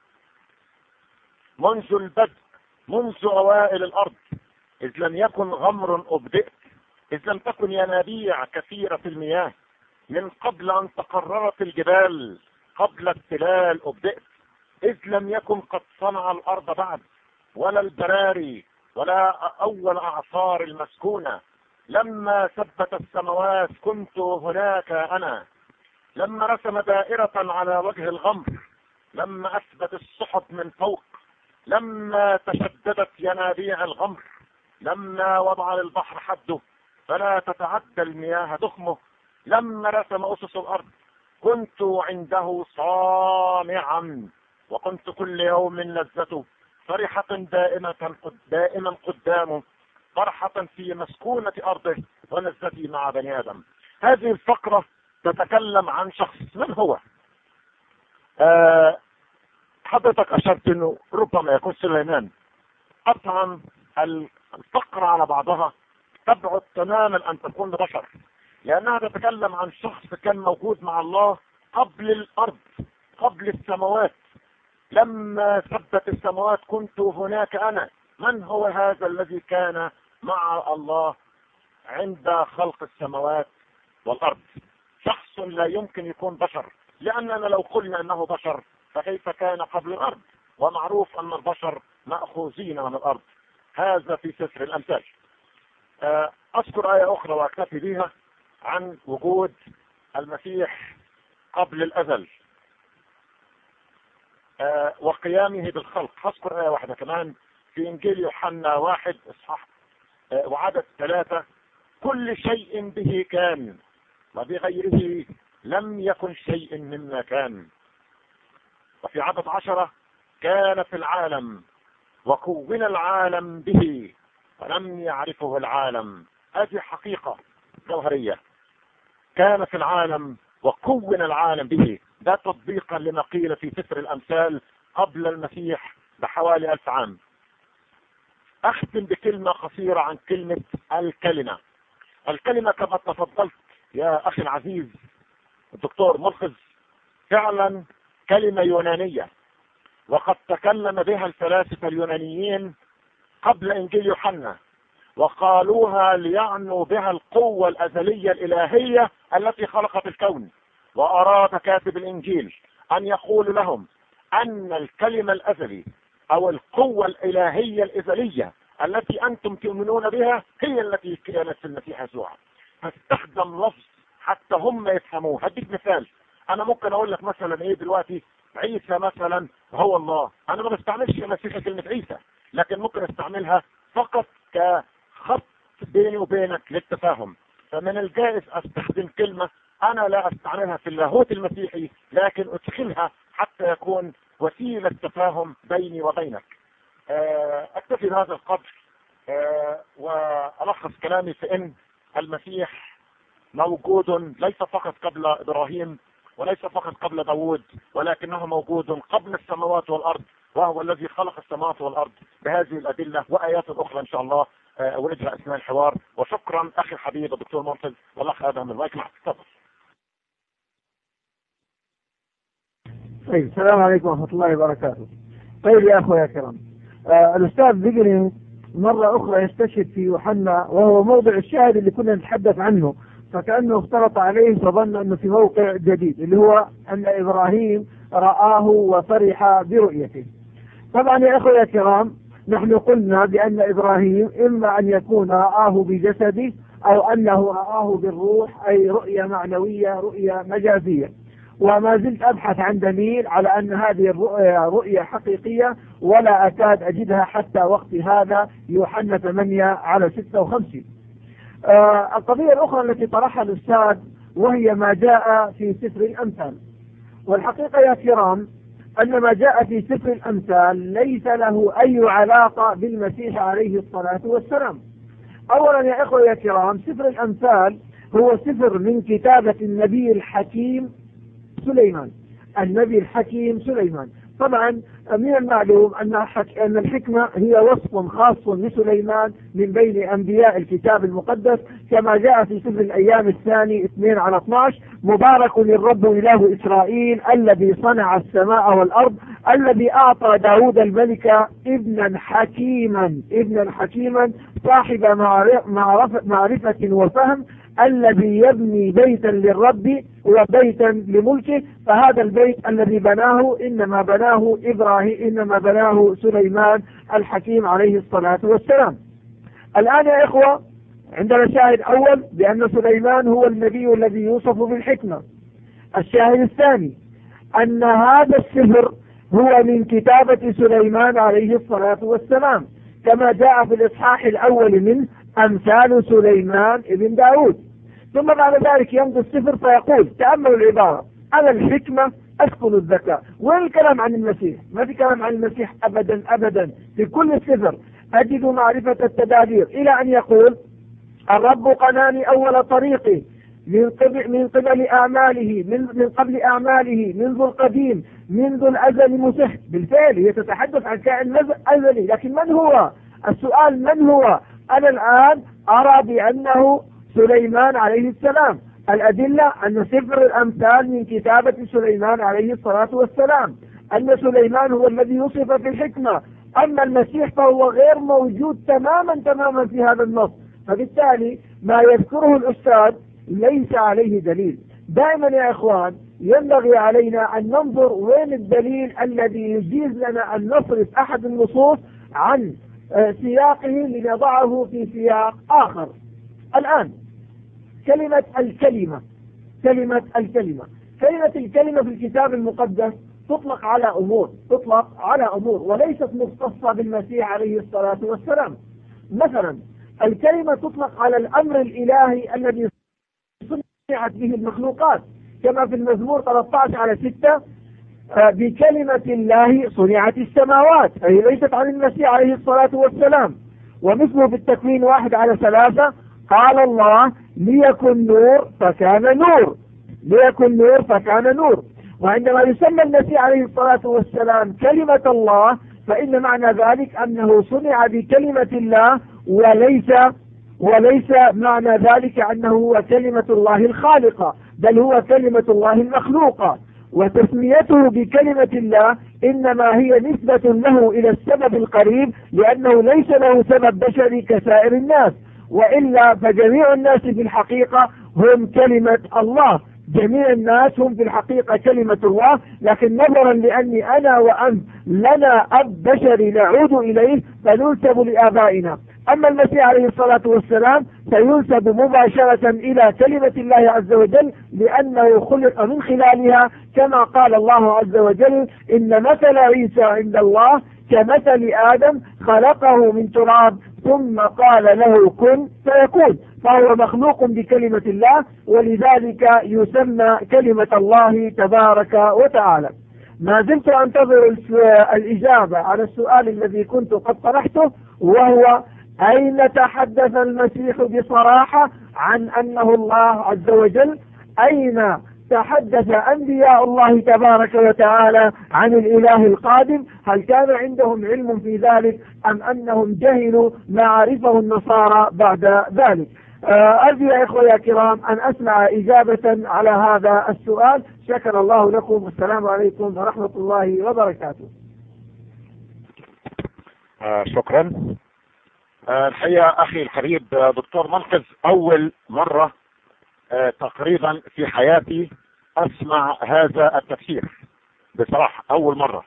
منذ البدء، منذ أوائل الأرض، إذ لم يكن غمر أبدئت، إذ لم تكن ينابيع كثيرة المياه، من قبل أن تقررت الجبال، قبل التلال أبدئت، إذ لم يكن قد صنع الأرض بعد، ولا البراري ولا أول أعصار المسكونة. لما ثبت السماوات كنت هناك أنا، لما رسم دائرة على وجه الغمر، لما أثبت السحب من فوق، لما تشددت ينابيع الغمر، لما وضع للبحر حده فلا تتعدى المياه تخمه، لما رسم أسس الأرض كنت عنده صانعا، وكنت كل يوم لذته، فرحة دائما قدامه، فرحة في مسكونة أرضه، ولذتي مع بني آدم. هذه الفقرة تتكلم عن شخص. من هو؟ حضرتك أشرت أنه ربما يكون سليمان. قطعا الفقرة على بعضها تبعد تماما أن تكون بشر، لأنها تتكلم عن شخص كان موجود مع الله قبل الأرض، قبل السماوات. لما ثبت السماوات كنت هناك أنا. من هو هذا الذي كان مع الله عند خلق السماوات والأرض؟ شخص لا يمكن يكون بشر، لأننا لو قلنا أنه بشر فكيف كان قبل الأرض؟ ومعروف أن البشر مأخوذين من الأرض. هذا في سفر الأمثال. اذكر آية اخرى واكتفي بها عن وجود المسيح قبل الازل وقيامه بالخلق. هذكر آية واحدة كمان في انجيل يوحنا 1 اصحاح وعدد 3: كل شيء به كان وبغيره لم يكن شيء مما كان. وفي عدد 10: كان في العالم وكون العالم به ولم يعرفه العالم. هذه حقيقة جوهرية، كان في العالم وكون العالم به. ده تطبيقا لما قيل في سفر الأمثال قبل المسيح بحوالي 1000 عام. أختم بكلمة قصيرة عن كلمة الكلمة. الكلمة كما تفضلت يا أخي العزيز الدكتور ملحظ فعلا كلمة يونانية، وقد تكلم بها الفلاسفة اليونانيين قبل إنجيل يوحنا، وقالوها ليعنوا بها القوة الأزلية الإلهية التي خلقت الكون. وأراد كاتب الإنجيل أن يقول لهم أن الكلمة الأزلي أو القوة الإلهية الأزلية التي أنتم تؤمنون بها هي التي كانت في المسيح يسوع. فاستخدم لفظ حتى هم يفهموه. هديك مثال، أنا ممكن أقول لك مثلا إيه دلوقتي عيسى مثلا هو الله. أنا ما بستعملش مسيح كلمة عيسى، لكن ممكن استعملها فقط كخط بيني وبينك للتفاهم. فمن الجائز استخدم كلمة انا لا استعملها في اللاهوت المسيحي، لكن ادخلها حتى يكون وسيلة تفاهم بيني وبينك. اكتفي بهذا القدر والخص كلامي في ان المسيح موجود ليس فقط قبل ابراهيم وليس فقط قبل داود، ولكنه موجود قبل السماوات والارض، وهو الذي خلق السماوات والارض بهذه الادله وايات اخرى ان شاء الله ونجرى اثناء الحوار. وشكرا اخي الحبيب الدكتور منقذ، والاخ ادم المايك معك. تفضل. طيب، السلام عليكم ورحمة الله وبركاته. طيب يا أخوة يا كرام، الأستاذ بيجرين مرة أخرى يستشهد في يوحنا، وهو موضع الشاهد اللي كنا نتحدث عنه، فكأنه اختلط عليه فظن أنه في موقع جديد، اللي هو أن إبراهيم رآه وفرح برؤيته. طبعا يا أخوة يا كرام، نحن قلنا بأن إبراهيم إما أن يكون رآه بجسده أو أنه رآه بالروح، أي رؤية معنوية، رؤية مجازية. وما زلت أبحث عن دليل على أن هذه الرؤية رؤية حقيقية، ولا أكاد أجدها حتى وقت هذا يوحنا 8:56. القضية الأخرى التي طرحها الأستاذ وهي ما جاء في سفر الأمثال. والحقيقة يا كرام أن ما جاء في سفر الأمثال ليس له أي علاقة بالمسيح عليه الصلاة والسلام. أولا يا إخوة يا كرام، سفر الأمثال هو سفر من كتابة النبي الحكيم سليمان. النبي الحكيم سليمان. طبعا من المعلوم أن الحكمة هي وصف خاص لسليمان من بين أنبياء الكتاب المقدس، كما جاء في سفر الأيام الثاني 2:12: مبارك للرب إله إسرائيل الذي صنع السماء والأرض، الذي أعطى داود الملك ابنا حكيما صاحب معرفة وفهم، الذي يبني بيتا للرب وبيتا لملكه. فهذا البيت الذي بناه إنما بناه سليمان الحكيم عليه الصلاة والسلام. الآن يا إخوة عندنا شاهد أول بأن سليمان هو النبي الذي يوصف بالحكمة. الشاهد الثاني أن هذا السفر هو من كتابة سليمان عليه الصلاة والسلام، كما جاء في الإصحاح الأول من أمثال سليمان ابن داود. ثم بعد ذلك يمضي السفر فيقول، تأملوا العبارة: أنا الحكمة أسكن الذكاء. وين الكلام عن المسيح؟ ما في كلام عن المسيح أبدا. في كل السفر أجد معرفة التدابير، إلى أن يقول: الرب قناني أول طريقي من قبل أعماله، من قبل أعماله، منذ القديم، منذ الأزل مسح. بالفعل هي تتحدث عن كائن أزلي، لكن من هو؟ السؤال من هو؟ أنا الآن أرى بأنه سليمان عليه السلام. الأدلة أن سفر الأمثال من كتابة سليمان عليه الصلاة والسلام، أن سليمان هو الذي يوصف في الحكمة. أما المسيح فهو غير موجود تماما في هذا النص. فبالتالي ما يذكره الأستاذ ليس عليه دليل. دائما يا إخوان ينبغي علينا أن ننظر وين الدليل الذي يجيز لنا أن نصرف أحد النصوص عن سياقه لنضعه في سياق آخر. الآن كلمة الكلمة في الكتاب المقدس تطلق على أمور وليست مختصة بالمسيح عليه الصلاة والسلام. مثلا الكلمة تطلق على الأمر الإلهي الذي صنعت به المخلوقات، كما في المزمور 13:6 بكلمة الله صنعت السماوات، أي ليست عن المسيح عليه الصلاة والسلام. ومثله في التكوين 1:3 قال الله ليكن نور فكان نور. وعندما يسمى المسيح عليه الصلاة والسلام كلمة الله فإن معنى ذلك أنه صنع بكلمة الله، وليس معنى ذلك أنه هو كلمة الله الخالقة، بل هو كلمة الله المخلوقة. وتسميته بكلمة الله إنما هي نسبة له إلى السبب القريب، لأنه ليس له سبب بشري كسائر الناس، وإلا فجميع الناس في الحقيقة هم كلمة الله، جميع الناس هم في الحقيقة كلمة الله، لكن نظرا لأني أنا وأنت لنا أب بشري نعود إليه فننسب لآبائنا. أما المسيح عليه الصلاة والسلام سينسب مباشرة إلى كلمة الله عز وجل، لأنه خلق من خلالها، كما قال الله عز وجل إن مثل عيسى عند الله كمثل آدم خلقه من تراب ثم قال له كن فيكون، فهو مخلوق بكلمة الله، ولذلك يسمى كلمة الله تبارك وتعالى. ما زلت أنتظر الإجابة على السؤال الذي كنت قد طرحته، وهو أين تحدث المسيح بصراحة عن أنه الله عز وجل؟ أين تحدث أنبياء الله تبارك وتعالى عن الإله القادم؟ هل كان عندهم علم في ذلك أم أنهم جهلوا ما عرفه النصارى بعد ذلك؟ أرجو يا إخوة يا كرام أن أسمع إجابة على هذا السؤال. شكر الله لكم، والسلام عليكم ورحمة الله وبركاته. شكرا. الحقيقة أخي الحبيب دكتور منقذ، أول مرة تقريبا في حياتي أسمع هذا التفسير بصراحة، أول مرة.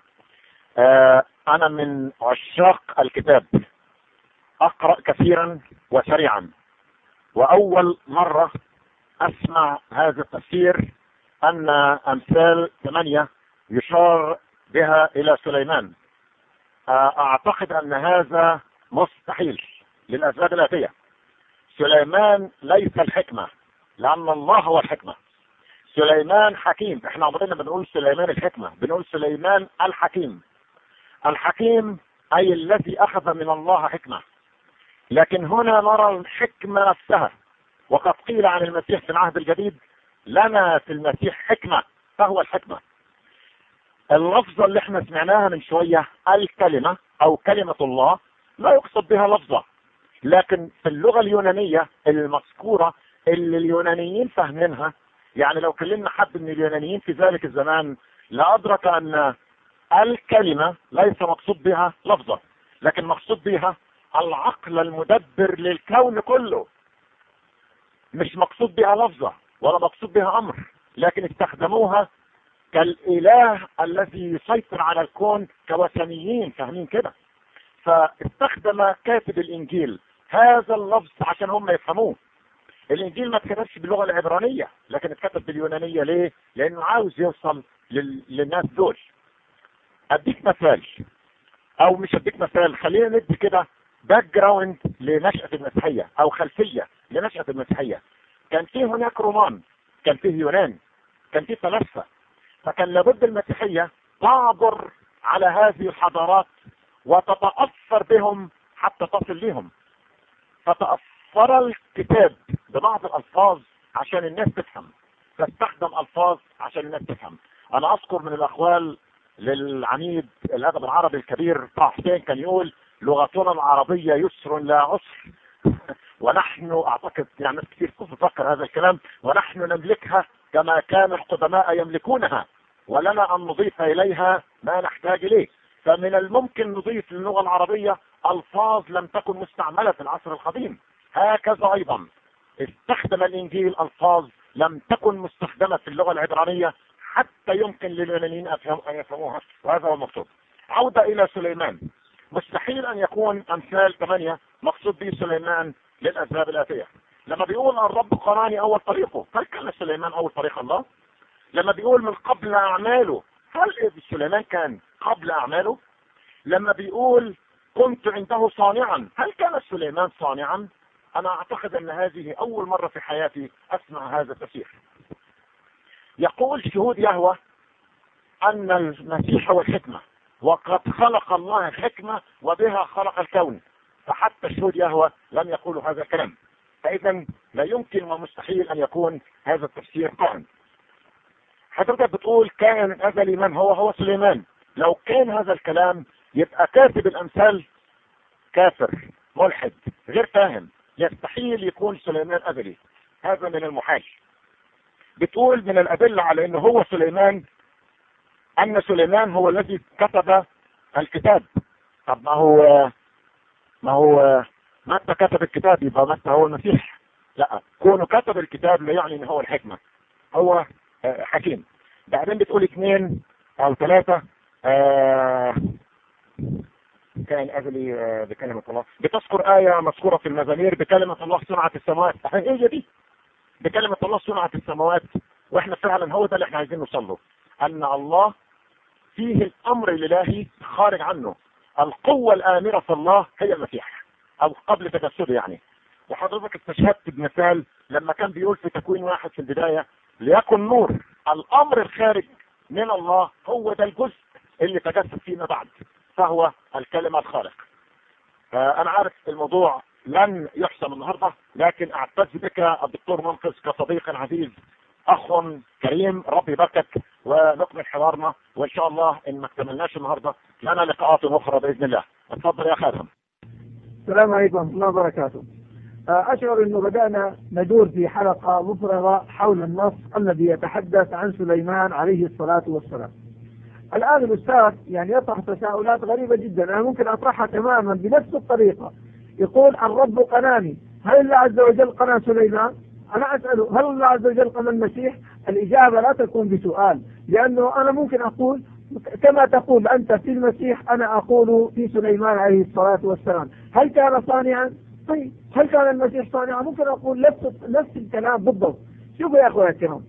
أنا من عشاق الكتاب، أقرأ كثيرا وسريعا، وأول مرة أسمع هذا التفسير أن أمثال 8 يشار بها إلى سليمان. أعتقد أن هذا مستحيل للأسباب الآتية. سليمان ليس الحكمة، لأن الله هو الحكمة. سليمان حكيم، احنا عمرنا بنقول سليمان الحكمة، بنقول سليمان الحكيم. الحكيم أي الذي أخذ من الله حكمة. لكن هنا نرى الحكمة نفسها، وقد قيل عن المسيح في العهد الجديد لنا في المسيح حكمة، فهو الحكمة. اللفظة اللي احنا سمعناها من شوية الكلمة أو كلمة الله لا يقصد بها لفظة، لكن في اللغة اليونانية المذكورة اللي اليونانيين فاهمينها، يعني لو كلمنا حد من اليونانيين في ذلك الزمان لأدرك أن الكلمة ليس مقصود بها لفظة، لكن مقصود بها العقل المدبر للكون كله. مش مقصود بها لفظة ولا مقصود بها أمر، لكن استخدموها كالإله الذي يسيطر على الكون كوثنيين فاهمين كده. فاستخدم كاتب الإنجيل هذا اللفظ عشان هم يفهموه. الإنجيل ما اتكتبش باللغة العبرانية، لكن اتكتب باليونانية. ليه؟ لأنه عاوز يوصل للناس دول. أديك مثال، أو مش أديك مثال، خلينا ندي كده باك جراوند لنشأة المسيحية أو خلفية لنشأة المسيحية. كان فيه هناك رومان، كان فيه يونان، كان فيه فلاسفة، فكان لابد المسيحية تعبر على هذه الحضارات وتتأثر بهم حتى تصل لهم. فتأثر الكتاب ببعض الألفاظ عشان الناس تفهم، فاستخدم ألفاظ عشان الناس تفهم. أنا أذكر من الأقوال للعميد الأدب العربي الكبير طه حسين كان يقول لغتنا العربية يسر لا عسر ونحن، أعتقد يعني ناس كثير تتذكر هذا الكلام، ونحن نملكها كما كان القدماء يملكونها، ولنا أن نضيف إليها ما نحتاج إليه. فمن الممكن نضيف للغة العربية ألفاظ لم تكن مستعملة في العصر القديم. هكذا أيضا استخدم الإنجيل ألفاظ لم تكن مستخدمة في اللغة العبرانية حتى يمكن لليونانيين أن يفهموها، وهذا هو المقصود. عودة إلى سليمان. مستحيل ان يكون امثال 8 مقصود به سليمان للاسباب الاتيه. لما بيقول الرب قراني اول طريقه، هل كان سليمان اول طريق الله؟ لما بيقول من قبل اعماله، هل سليمان كان قبل اعماله؟ لما بيقول كنت عنده صانعا، هل كان سليمان صانعا؟ انا اعتقد ان هذه اول مرة في حياتي اسمع هذا التفسير. يقول شهود يهوه ان المسيح هو الحكمة، وقد خلق الله الحكمة وبها خلق الكون، فحتى شهود يهوه لم يقولوا هذا الكلام. فاذا لا يمكن ومستحيل ان يكون هذا التفسير قائم. حضرتك بتقول كائن ازلي، من هو سليمان. لو كان هذا الكلام يبقى كاتب الامثال كافر ملحد غير فاهم، يستحيل يكون سليمان ازلي، هذا من المحال. بتقول من الادله على انه هو سليمان ان سليمان هو الذي كتب الكتاب. طب ما هو متى كتب الكتاب يبقى متى هو المسيح؟ لا، كونه كتب الكتاب لا يعني ان هو الحكمة، هو حكيم. بعدين بتقول 2 أو 3 كان أزلي بكلمة الله. بتذكر آية مذكورة في المزامير بكلمة الله صنعت السماوات. ايه دي؟ بكلمة الله صنعت السماوات. واحنا فعلا هو ده اللي احنا عايزين نوصل له، ان الله فيه الامر الالهي خارج عنه. القوة الآمرة في الله هي المسيح، او قبل تجسده يعني. وحضرتك استشهدت بمثال لما كان بيقول في تكوين 1 في البداية ليكن نور. الامر الخارج من الله هو ده الجزء اللي تجسد فيما بعد، فهو الكلمة الخالق. انا عارف الموضوع لن يحسم النهاردة، لكن اعتز بك الدكتور منقذ كصديق عزيز، اخ كريم، ربي يباركك، ونكمل حوارنا. وان شاء الله ان ما اكتملناش النهارده لنا لقاءات اخرى باذن الله. اتفضل يا خادم. السلام عليكم ورحمه الله وبركاته. اشعر انه بدانا ندور في حلقه مفرغه حول النص الذي يتحدث عن سليمان عليه الصلاه والسلام. الان الاستاذ يعني يطرح تساؤلات غريبه جدا، انا ممكن اطرحها تماما بنفس الطريقه. يقول الرب قناني، هل الله عز وجل قنى سليمان؟ أنا أسأله هل الله عز وجل قنى المسيح؟ الإجابة لا تكون بسؤال، لأنه أنا ممكن أقول كما تقول أنت في المسيح أنا أقول في سليمان عليه الصلاة والسلام. هل كان صانعا؟ طيب هل كان المسيح صانعا؟ ممكن أقول نفس الكلام بالضبط. شوفوا يا أخوة الكرام،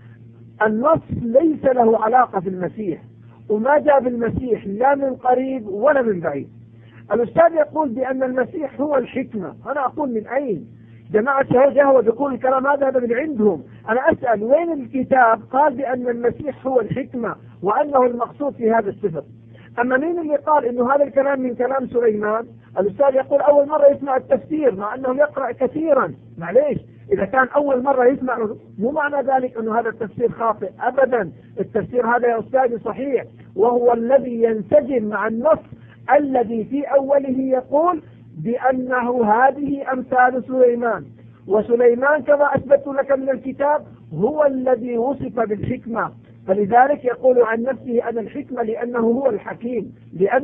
النص ليس له علاقة في المسيح، وما جاء بالمسيح لا من قريب ولا من بعيد. الأستاذ يقول بأن المسيح هو الحكمة، أنا أقول من أين؟ جماعة شهود يهوه بيقول الكلام هذا من عندهم. أنا أسأل وين الكتاب قال بأن المسيح هو الحكمة وأنه المقصود في هذا السفر؟ أما مين اللي قال إنه هذا الكلام من كلام سليمان؟ الأستاذ يقول أول مرة يسمع التفسير مع أنه يقرأ كثيرا. معليش، إذا كان أول مرة يسمع مو معنى ذلك أنه هذا التفسير خاطئ أبدا. التفسير هذا يا أستاذي صحيح، وهو الذي ينسجم مع النص الذي في أوله يقول بأنه هذه أمثال سليمان. وسليمان كما أثبت لك من الكتاب هو الذي وصف بالحكمة، فلذلك يقول عن نفسه أنا الحكمة لأنه هو الحكيم،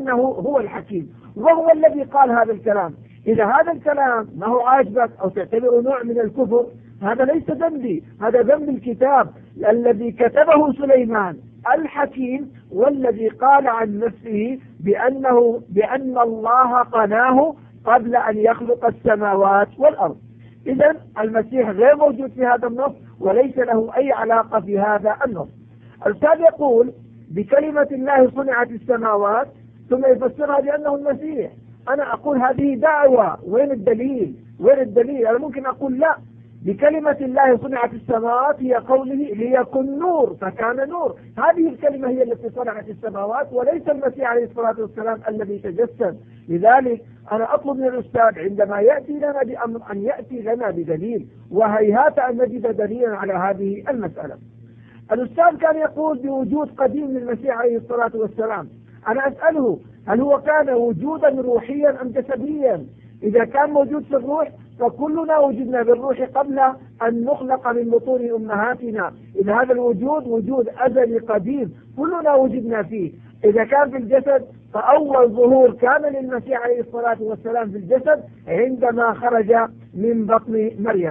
وهو الذي قال هذا الكلام. إذا هذا الكلام ما هو عاجبك أو تعتبره نوع من الكفر، هذا ليس ذنبي، هذا ذنب الكتاب الذي كتبه سليمان الحكيم، والذي قال عن نفسه بأن الله قناه قبل أن يخلق السماوات والأرض. إذن المسيح غير موجود في هذا النص وليس له أي علاقة في هذا النص. الأستاذ يقول بكلمة الله صنعت السماوات ثم يفسرها بأنه المسيح. أنا أقول هذه دعوة، وين الدليل؟ أنا ممكن أقول لا، بكلمة الله صنعت السماوات هي قوله ليكن نور فكان نور. هذه الكلمة هي التي صنعت السماوات وليس المسيح عليه الصلاة والسلام الذي تجسد. لذلك أنا أطلب من الأستاذ عندما يأتي لنا بأمر أن يأتي لنا بدليل، وهيهات أن نجد دليلا على هذه المسألة. الأستاذ كان يقول بوجود قديم للمسيح عليه الصلاة والسلام. أنا أسأله هل هو كان وجودا روحيا أم جسديا؟ إذا كان موجود في الروح فكلنا وجدنا بالروح قبل أن نخلق من بطون أمهاتنا. إذا هذا الوجود وجود أزلي قديم كلنا وجدنا فيه. إذا كان في الجسد فأول ظهور كان للمسيح عليه الصلاة والسلام في الجسد عندما خرج من بطن مريم.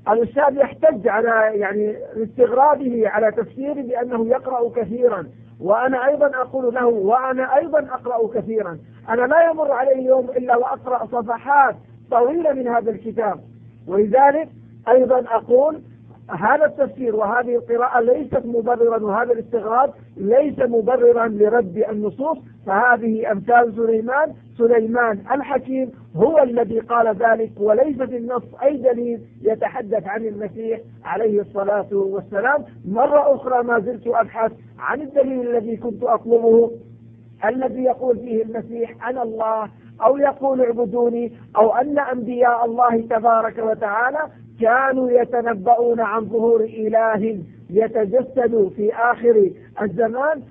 الأستاذ يحتج على يعني استغرابه على تفسيري بأنه يقرأ كثيرا، وأنا أيضا أقول له وأنا أيضا أقرأ كثيرا. أنا لا يمر علي يوم إلا وأقرأ صفحات طويلة من هذا الكتاب، ولذلك أيضا أقول هذا التفسير وهذه القراءة ليست مبررا، وهذا الاستغراب ليس مبررا لرد النصوص، فهذه أمثال سليمان الحكيم هو الذي قال ذلك، وليس في النص أي دليل يتحدث عن المسيح عليه الصلاة والسلام. مرة أخرى ما زلت أبحث عن الدليل الذي كنت أطلبه، الذي يقول فيه المسيح أنا الله، أو يقول اعبدوني، أو أن أنبياء الله تبارك وتعالى كانوا يتنبؤون عن ظهور إله يتجسد في آخر الزمان،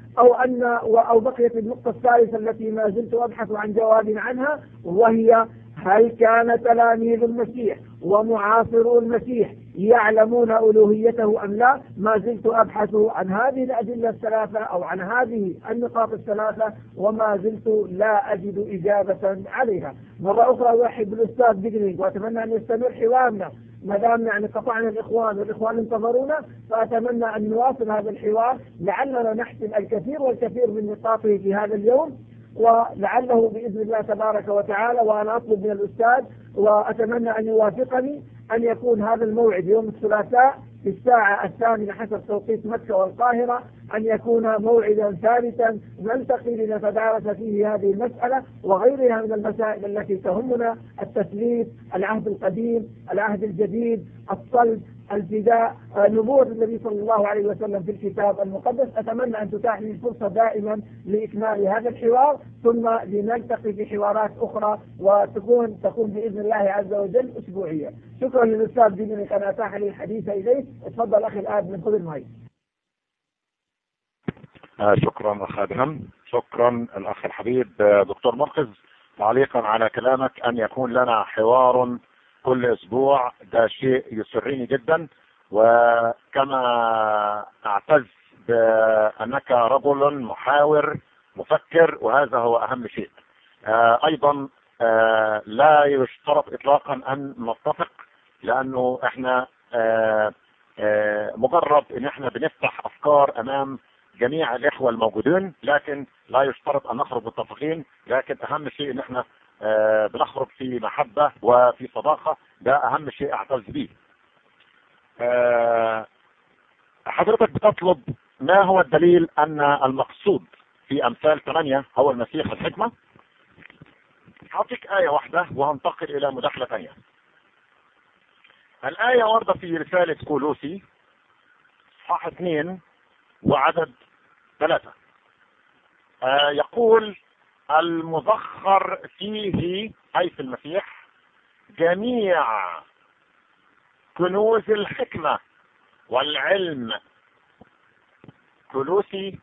أو بقيت النقطة الثالثة التي ما زلت أبحث عن جواب عنها، وهي هل كان تلاميذ المسيح ومعاصرو المسيح يعلمون ألوهيته أم لا؟ ما زلت أبحث عن هذه الأدلة الثلاثة أو عن هذه النقاط الثلاثة، وما زلت لا أجد إجابة عليها. مرة أخرى أرحب بالأستاذ بيجنينج، وأتمنى أن يستمر حوارنا ما دام يعني قطعنا الإخوان والإخوان انتظرونا، فأتمنى أن نواصل هذا الحوار، لعلنا نحسن الكثير والكثير من نقاطه في هذا اليوم، ولعله بإذن الله تبارك وتعالى. وأنا أطلب من الأستاذ وأتمنى أن يوافقني أن يكون هذا الموعد يوم الثلاثاء في الساعة 8 حسب توقيت مكة والقاهرة، أن يكون موعدا ثالثا نلتقي لنتدارس فيه هذه المسألة وغيرها من المسائل التي تهمنا: التثليث، العهد القديم، العهد الجديد، الصلب، الفداء، نبوة النبي صلى الله عليه وسلم في الكتاب المقدس. أتمنى أن تتاح لي الفرصة دائما لإكمال هذا الحوار، ثم لنلتقي في حوارات أخرى وتكون بإذن الله عز وجل أسبوعية. شكرا للأستاذ بيجنينج أن أتاح لي الحديث إليه. اتفضل أخي الآب من خذ المايك. شكرا أخ أدهم. شكرا الأخ الحبيب دكتور مرقز. تعليقا على كلامك، أن يكون لنا حوار كل أسبوع ده شيء يسرني جدا، وكما أعتز بأنك رجل محاور مفكر، وهذا هو أهم شيء. أيضا لا يشترط إطلاقا أن نتفق، لأنه إحنا مجرد إن إحنا بنفتح أفكار أمام جميع الإخوة الموجودين، لكن لا يشترط أن نخرج متفقين، لكن أهم شيء إن إحنا بنخرج في محبة وفي صداقة. ده أهم شيء أعتز به. حضرتك بتطلب ما هو الدليل أن المقصود في أمثال 8 هو المسيح الحكمة. هعطيك آية واحدة وهنتقل إلى مداخلة ثانية. الآية واردة في رسالة كولوسي صح 2 وعدد 3. يقول: المذخر فيه أي في المسيح جميع كنوز الحكمة والعلم. كولوسي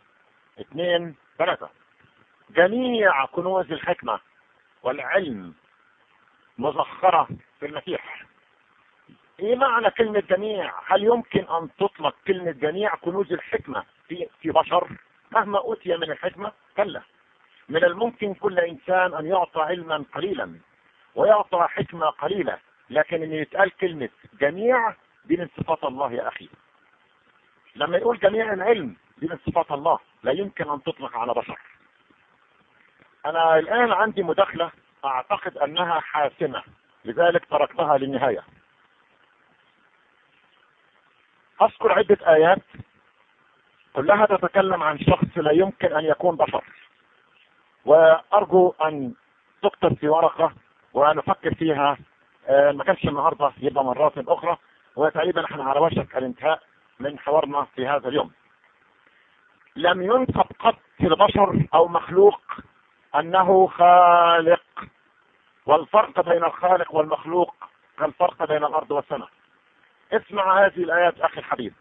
2:3. جميع كنوز الحكمة والعلم مذخرة في المسيح. ايه معنى كلمة جميع؟ هل يمكن ان تطلق كلمة جميع كنوز الحكمة في بشر مهما اوتي من الحكمة؟ كلا. من الممكن كل انسان ان يعطى علما قليلا ويعطى حكمة قليلة، لكن ان يتقال كلمة جميع دي من صفات الله يا اخي. لما يقول جميع العلم دي من صفات الله، لا يمكن ان تطلق على بشر. انا الان عندي مداخلة اعتقد انها حاسمة، لذلك تركتها للنهاية. اذكر عدة ايات كلها تتكلم عن شخص لا يمكن ان يكون بشر، وارجو ان تكتب في ورقة ونفكر فيها. ما كانش النهاردة يبقى مرات اخرى، وتقريبا احنا على وشك الانتهاء من حوارنا في هذا اليوم. لم ينسب قط لبشر او مخلوق انه خالق، والفرق بين الخالق والمخلوق كالفرق بين الارض والسماء. اسمع هذه الايات اخي الحبيب.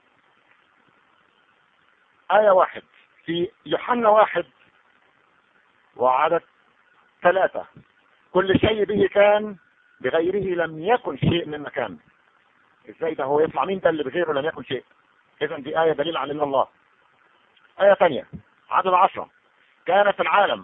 آية 1 في يوحنا 1 وعدد 3: كل شيء به كان، بغيره لم يكن شيء من مكان. ازاي ده؟ هو يطلع مين ده اللي بغيره لم يكن شيء؟ اذا دي آية دليل على ان الله. آية ثانية عدد 10: كان في العالم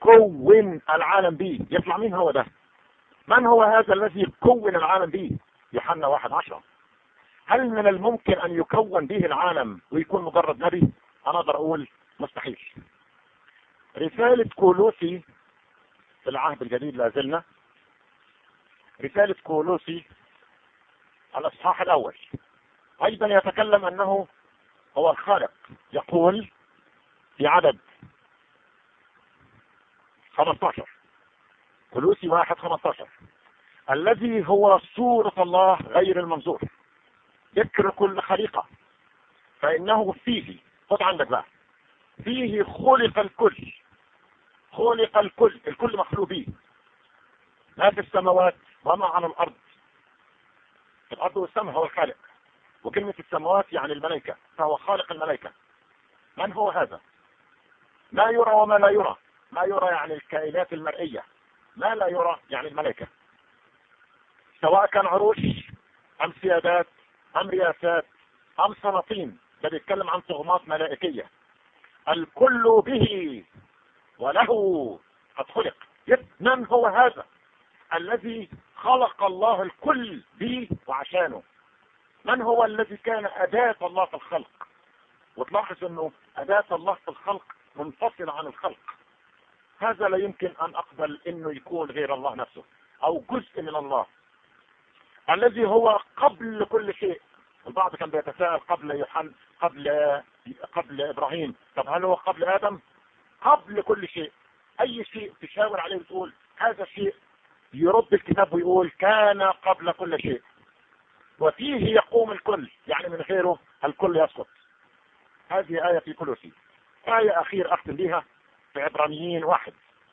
وكون العالم به. يطلع مين هو ده؟ من هو هذا الذي كون العالم به؟ يوحنا 1:10. هل من الممكن ان يكون به العالم ويكون مجرد نبي؟ انا اقدر اقول مستحيل. رسالة كولوسي في العهد الجديد لا زلنا، رسالة كولوسي الاصحاح الاول ايضا يتكلم انه هو الخالق. يقول في عدد 15، كولوسي 1:15: الذي هو صورة الله غير المنظور، ذكر كل خليقة، فإنه فيه، خد عندك بقى، فيه خلق الكل. خلق الكل، الكل مخلوق به، ما في السماوات وما على الأرض. الأرض والسماء هو الخالق، وكلمة السماوات يعني الملائكة، فهو خالق الملائكة. من هو هذا؟ ما يرى وما لا يرى. ما يرى يعني الكائنات المرئية، ما لا يرى يعني الملائكة، سواء كان عروش أم سيادات أم رياسات أم سلاطين. ده بيتكلم عن طغمات ملائكية. الكل به وله قد خلق. من هو هذا الذي خلق الله الكل به وعشانه؟ من هو الذي كان أداة الله في الخلق؟ وتلاحظ انه أداة الله في الخلق منفصلة عن الخلق. هذا لا يمكن ان اقبل انه يكون غير الله نفسه او جزء من الله. الذي هو قبل كل شيء. البعض كان بيتساءل قبل يوحنا، قبل ابراهيم. طب هل هو قبل ادم؟ قبل كل شيء. اي شيء تشاور عليه وتقول هذا شيء، يرد الكتاب ويقول كان قبل كل شيء، وفيه يقوم الكل، يعني من غيره الكل يسقط. هذه آية في كولوسي. آية أخير أختم بها في عبرانيين 1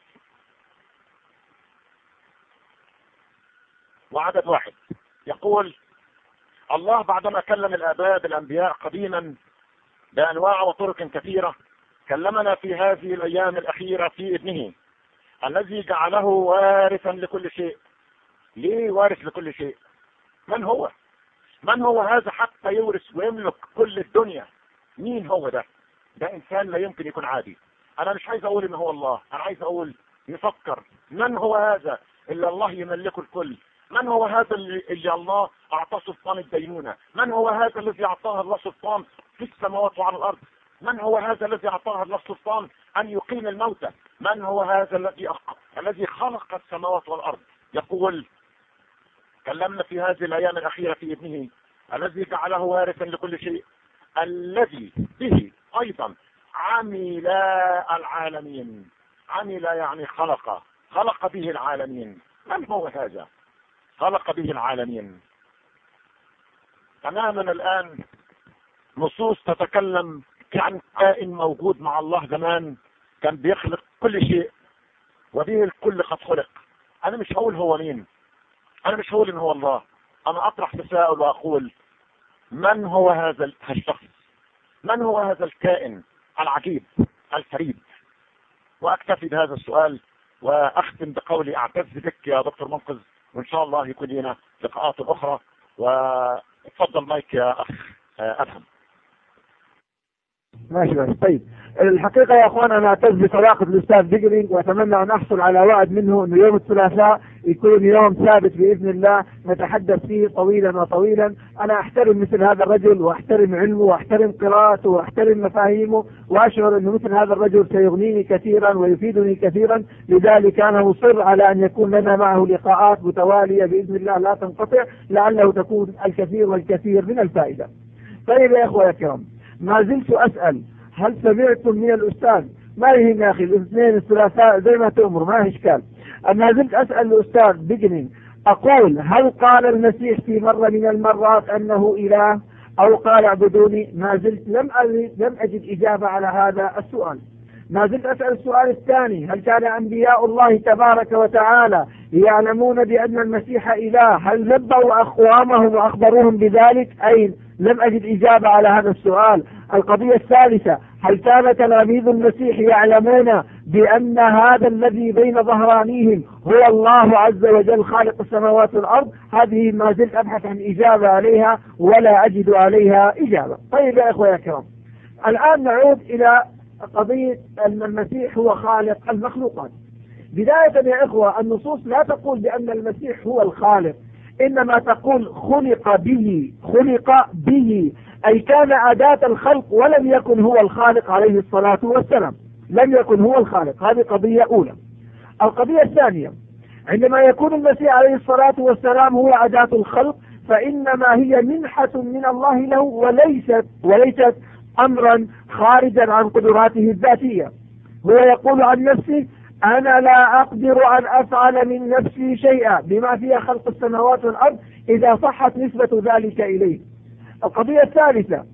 وعدد 1. يقول الله بعدما كلم الآباء بالأنبياء قديما بأنواع وطرق كثيرة، كلمنا في هذه الأيام الأخيرة في ابنه الذي جعله وارثا لكل شيء. ليه وارث لكل شيء؟ من هو؟ من هو هذا حتى يورث ويملك كل الدنيا؟ مين هو ده؟ ده إنسان لا يمكن يكون عادي. أنا مش عايز أقول إن هو الله، أنا عايز أقول نفكر من هو هذا اللي الله يملكه الكل؟ من هو هذا اللي الله أعطاه سلطان الدينونة؟ من هو هذا الذي أعطاه الله سلطان في السماوات وعلى الأرض؟ من هو هذا الذي أعطاه الله سلطان أن يقيم الموتى؟ من هو هذا الذي خلق السماوات والأرض؟ يقول كلمنا في هذه الأيام الأخيرة في ابنه الذي جعله وارثا لكل شيء، الذي به أيضا عمل العالمين. عمل يعني خلق به العالمين. من هو هذا؟ خلق به العالمين. تماما الآن نصوص تتكلم عن كائن موجود مع الله زمان كان بيخلق كل شيء وبه الكل قد خلق. أنا مش هقول هو مين، أنا مش هقول إن هو الله. أنا أطرح تساؤل وأقول من هو هذا الشخص؟ من هو هذا الكائن العجيب الفريد؟ وأكتفي بهذا السؤال وأختم بقولي أعتز بك يا دكتور منقذ، وإن شاء الله يكون لنا لقاءات أخرى. وتفضل مايك يا أخ أدهم. ماشي. طيب الحقيقة يا أخوان أنا أعتز بصداقة الأستاذ بيجرينج، وأتمنى أن أحصل على وعد منه أنه يوم الثلاثاء يكون يوم ثابت بإذن الله نتحدث فيه طويلا وطويلا. أنا أحترم مثل هذا الرجل وأحترم علمه وأحترم قراءته وأحترم مفاهيمه، وأشعر أنه مثل هذا الرجل سيغنيني كثيرا ويفيدني كثيرا. لذلك أنا مصر على أن يكون لنا معه لقاءات متوالية بإذن الله لا تنقطع، لعله تكون الكثير والكثير من الفائدة. طيب يا إخوة الكرام، ما زلت أسأل هل سمعتم من الأستاذ؟ ما يهم يا أخي، الاثنين الثلاثاء زي ما تأمر، ما هي إشكال. ما زلت أسأل الأستاذ بيجنينج، أقول هل قال المسيح في مرة من المرات أنه إله أو قال اعبدوني؟ ما زلت لم أجد إجابة على هذا السؤال. ما زلت أسأل السؤال الثاني، هل كان أنبياء الله تبارك وتعالى يعلمون بأن المسيح إله؟ هل نبأوا أقوامهم وأخبروهم بذلك؟ أين؟ لم أجد إجابة على هذا السؤال. القضية الثالثة، هل كان تلاميذ المسيح يعلمون بأن هذا الذي بين ظهرانيهم هو الله عز وجل خالق السماوات والأرض؟ هذه ما زلت أبحث عن إجابة عليها ولا أجد عليها إجابة. طيب يا إخوة يا كرام، الآن نعود إلى قضية أن المسيح هو خالق المخلوقات. بداية يا إخوة، النصوص لا تقول بأن المسيح هو الخالق، إنما تقول خلق به أي كان أداة الخلق ولم يكن هو الخالق عليه الصلاة والسلام، لم يكن هو الخالق. هذه قضية أولى. القضية الثانية، عندما يكون المسيح عليه الصلاة والسلام هو أداة الخلق فإنما هي منحة من الله له وليست أمرا خارجا عن قدراته الذاتية. هو يقول عن نفسه أنا لا أقدر أن أفعل من نفسي شيئا بما فيها خلق السماوات والأرض إذا صحت نسبة ذلك إليه. القضية الثالثة،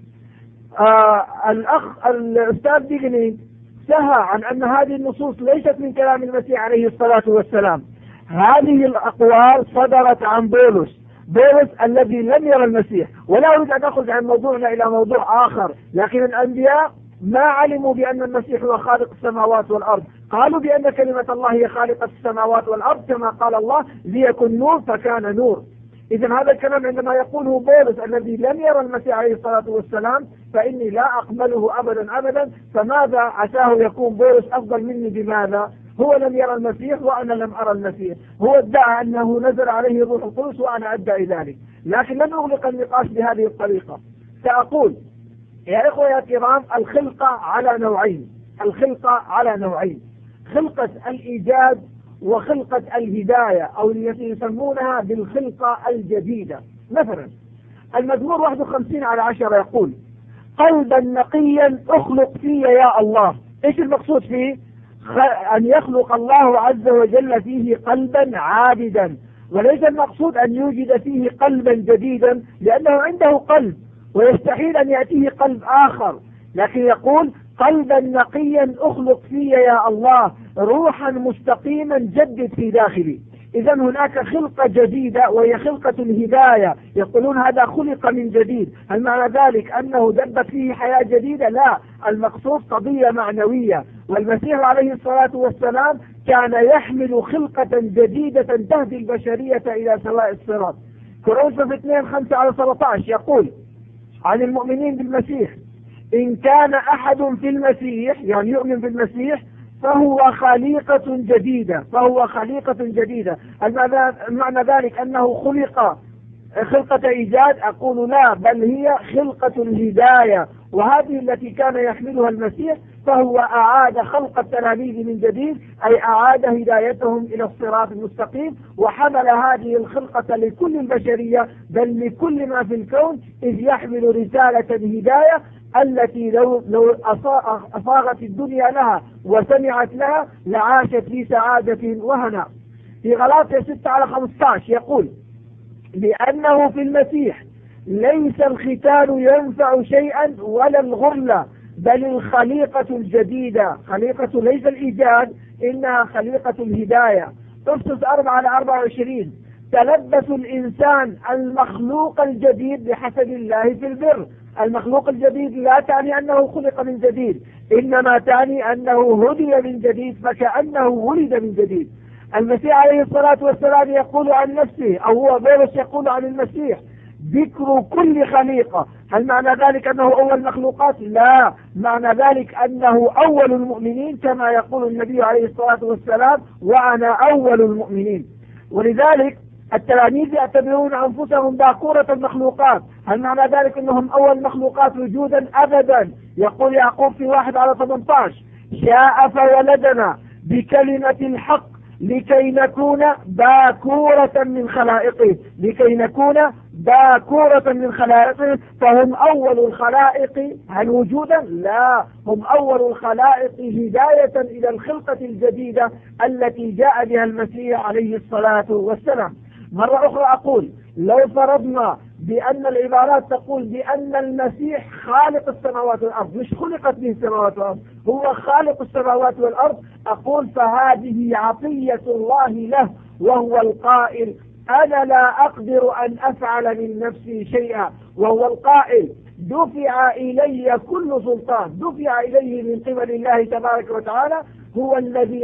الأستاذ ديغني سهى عن أن هذه النصوص ليست من كلام المسيح عليه الصلاة والسلام. هذه الأقوال صدرت عن بولس الذي لم يرى المسيح. ولا أريد أن أخرج عن موضوعنا إلى موضوع آخر، لكن الأنبياء ما علموا بأن المسيح هو خالق السماوات والأرض، قالوا بأن كلمة الله هي خالقة السماوات والأرض كما قال الله ليكن نور فكان نور. إذا هذا الكلام عندما يقوله بولس الذي لم يرى المسيح عليه الصلاة والسلام فإني لا أقبله أبدا. فماذا عساه يكون بولس أفضل مني؟ بماذا؟ هو لم يرى المسيح وأنا لم أرى المسيح، هو ادعى أنه نزل عليه الروح القدس وأنا أدعي ذلك، لكن لن أغلق النقاش بهذه الطريقة. سأقول يا إخوة يا كرام، الخلقة على نوعين، خلقة الإيجاد وخلقة الهداية أو التي يسمونها بالخلقة الجديدة. مثلا المزمور 51:10 يقول قلبا نقيا اخلق في يا الله. ايش المقصود فيه؟ أن يخلق الله عز وجل فيه قلبا عابدا، وليس المقصود أن يوجد فيه قلبا جديدا لأنه عنده قلب ويستحيل أن يأتيه قلب آخر، لكن يقول قلبا نقيا اخلق في يا الله روحا مستقيما جدد في داخلي. إذا هناك خلقة جديدة وهي خلقة الهداية، يقولون هذا خلق من جديد. هل معنى ذلك أنه دبت فيه حياة جديدة؟ لا، المقصود قضية معنوية. والمسيح عليه الصلاة والسلام كان يحمل خلقة جديدة تهدي البشرية إلى سواء الصراط. كورنثوس 2:5-13 يقول عن المؤمنين بالمسيح إن كان أحد في المسيح، يعني يؤمن بالمسيح، فهو خليقة جديدة. معنى ذلك أنه خلقة إيجاد؟ أقول لا، بل هي خلقة الهداية، وهذه التي كان يحملها المسيح، فهو أعاد خلق التلاميذ من جديد، أي أعاد هدايتهم إلى الصراط المستقيم، وحمل هذه الخلقة لكل البشرية بل لكل ما في الكون، إذ يحمل رسالة الهداية التي لو أصاغت الدنيا لها وسمعت لها لعاشت في سعادة وهنا. في غلاطية 6:15 يقول لأنه في المسيح ليس الختان ينفع شيئا ولا الغرلة بل الخليقة الجديدة. خليقة ليس الإيجاد، إنها خليقة الهداية. أفسس 4:24 تلبس الإنسان المخلوق الجديد بحسب الله في البر. المخلوق الجديد لا تعني أنه خلق من جديد، إنما تعني أنه هدي من جديد فكأنه ولد من جديد. المسيح عليه الصلاة والسلام يقول عن نفسه، أو هو بولس يقول عن المسيح ذكر كل خليقة. هل معنى ذلك أنه أول المخلوقات؟ لا، معنى ذلك أنه أول المؤمنين كما يقول النبي عليه الصلاة والسلام وأنا أول المؤمنين. ولذلك التلاميذ يعتبرون أنفسهم باكورة المخلوقات. هل معنى ذلك أنهم أول المخلوقات وجودا؟ أبدا. يقول يعقوب في 1:18 شاء فولدنا بكلمة الحق لكي نكون باكورة من خلائقه. فهم أول الخلائق. هل وجودا؟ لا، هم أول الخلائق هداية إلى الخلقة الجديدة التي جاء بها المسيح عليه الصلاة والسلام. مرة أخرى أقول لو فرضنا بأن العبارات تقول بأن المسيح خالق السماوات والأرض، مش خلقت به السماوات والأرض، هو خالق السماوات والأرض، أقول فهذه عطية الله له، وهو القائل أنا لا أقدر أن أفعل من نفسي شيئا، وهو القائل دفع إلي كل سلطان، دفع إليه من قبل الله تبارك وتعالى. هو الذي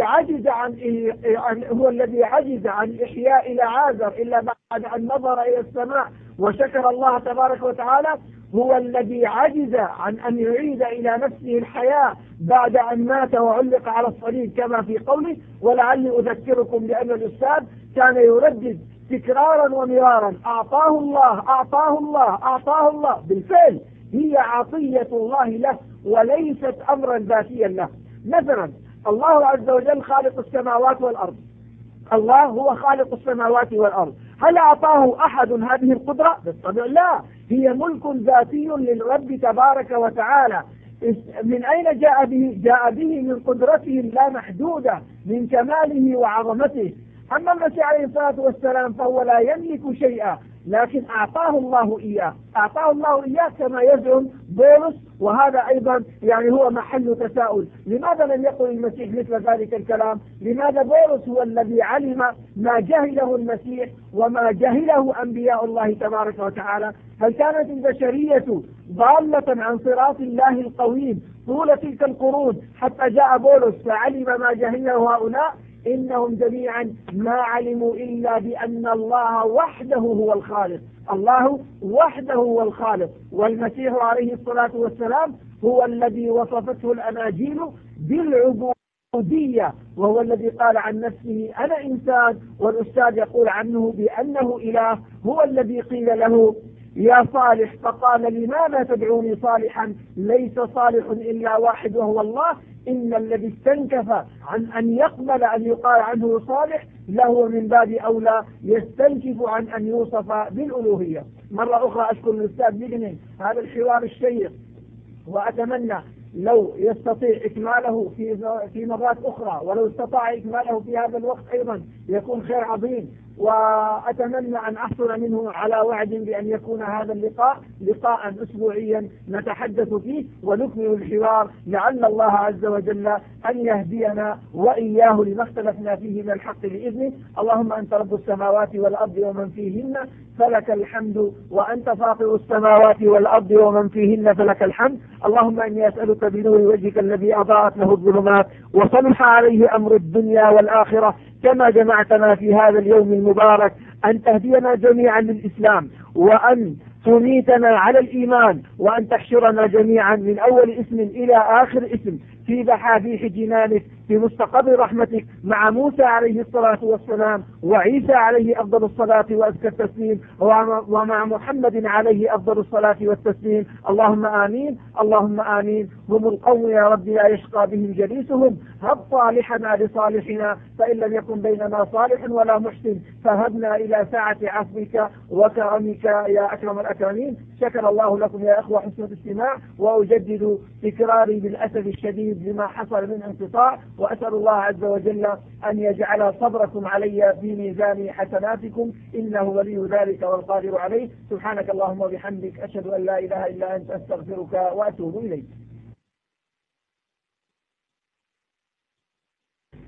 عجز عن إحياء لعازر إلا بعد أن نظر إلى السماء وشكر الله تبارك وتعالى. هو الذي عجز عن أن يعيد إلى نفسه الحياة بعد أن مات وعلق على الصليب كما في قوله. ولعلي أذكركم بأن الأستاذ كان يردد تكرارا ومرارا، أعطاه الله أعطاه الله أعطاه الله، بالفعل هي عطية الله له وليست أمرا ذاتيا له. مثلا الله عز وجل خالق السماوات والأرض، الله هو خالق السماوات والأرض، هل أعطاه أحد هذه القدرة؟ بالطبع لا، هي ملك ذاتي للرب تبارك وتعالى. من أين جاء به؟ جاء به من قدرته اللامحدودة، من كماله وعظمته. أما المسيح عليه الصلاة والسلام فهو لا يملك شيئا، لكن أعطاه الله إياه، أعطاه الله إياه كما يزعم بولس، وهذا أيضا يعني هو محل تساؤل. لماذا لم يقل المسيح مثل ذلك الكلام؟ لماذا بولس هو الذي علم ما جهله المسيح وما جهله أنبياء الله تبارك وتعالى؟ هل كانت البشرية ضالة عن صراط الله القويم طول تلك القرون حتى جاء بولس فعلم ما جهله هؤلاء؟ إنهم جميعا ما علموا إلا بأن الله وحده هو الخالق، الله وحده هو الخالق. والمسيح عليه الصلاة والسلام هو الذي وصفته الأناجيل بالعبودية، وهو الذي قال عن نفسه أنا إنسان، والأستاذ يقول عنه بأنه إله. هو الذي قيل له يا صالح فقال لماذا تدعوني صالحا؟ ليس صالح إلا واحد وهو الله. إن الذي استنكف عن أن يقبل أن يقال عنه صالح له من باب أولى يستنكف عن أن يوصف بالألوهية. مرة أخرى أشكر الأستاذ بجنين هذا الحوار الشيق، وأتمنى لو يستطيع إكماله في مرات أخرى، ولو استطاع إكماله في هذا الوقت أيضا يكون خير عظيم. وأتمنى أن أحصل منه على وعد بأن يكون هذا اللقاء لقاء أسبوعيا نتحدث فيه ونكمل الحوار، لعل الله عز وجل أن يهدينا وإياه لما اختلفنا فيه من الحق بإذنه. اللهم أنت رب السماوات والأرض ومن فيهن فلك الحمد، وأنت فاطر السماوات والأرض ومن فيهن فلك الحمد. اللهم إني أسألك بنور وجهك الذي أضاءت له الظلمات وصلح عليه أمر الدنيا والآخرة كما جمعتنا في هذا اليوم المبارك، أن تهدينا جميعا للإسلام، وأن تميتنا على الإيمان، وأن تحشرنا جميعا من أول اسم إلى آخر اسم في بحافيح جنانك في مستقر رحمتك مع موسى عليه الصلاة والسلام وعيسى عليه أفضل الصلاة وأزكى التسليم ومع محمد عليه أفضل الصلاة والتسليم. اللهم آمين اللهم آمين. هم القوم يا رب لا يشقى بهم جليسهم، هب صالحنا لصالحنا، فإن لم يكن بيننا صالح ولا محسن فهبنا إلى ساعة عفوك وكرمك يا أكرم الأكرمين. شكر الله لكم يا أخوة حسن الاستماع، وأجدد تكراري بالأسف الشديد لما حصل من انقطاع، وأسأل الله عز وجل أن يجعل صبركم علي في ميزان حسناتكم، إنه ولي ذلك والقادر عليه. سبحانك اللهم وبحمدك، أشهد أن لا إله إلا أنت، أستغفرك وأتوب إليك.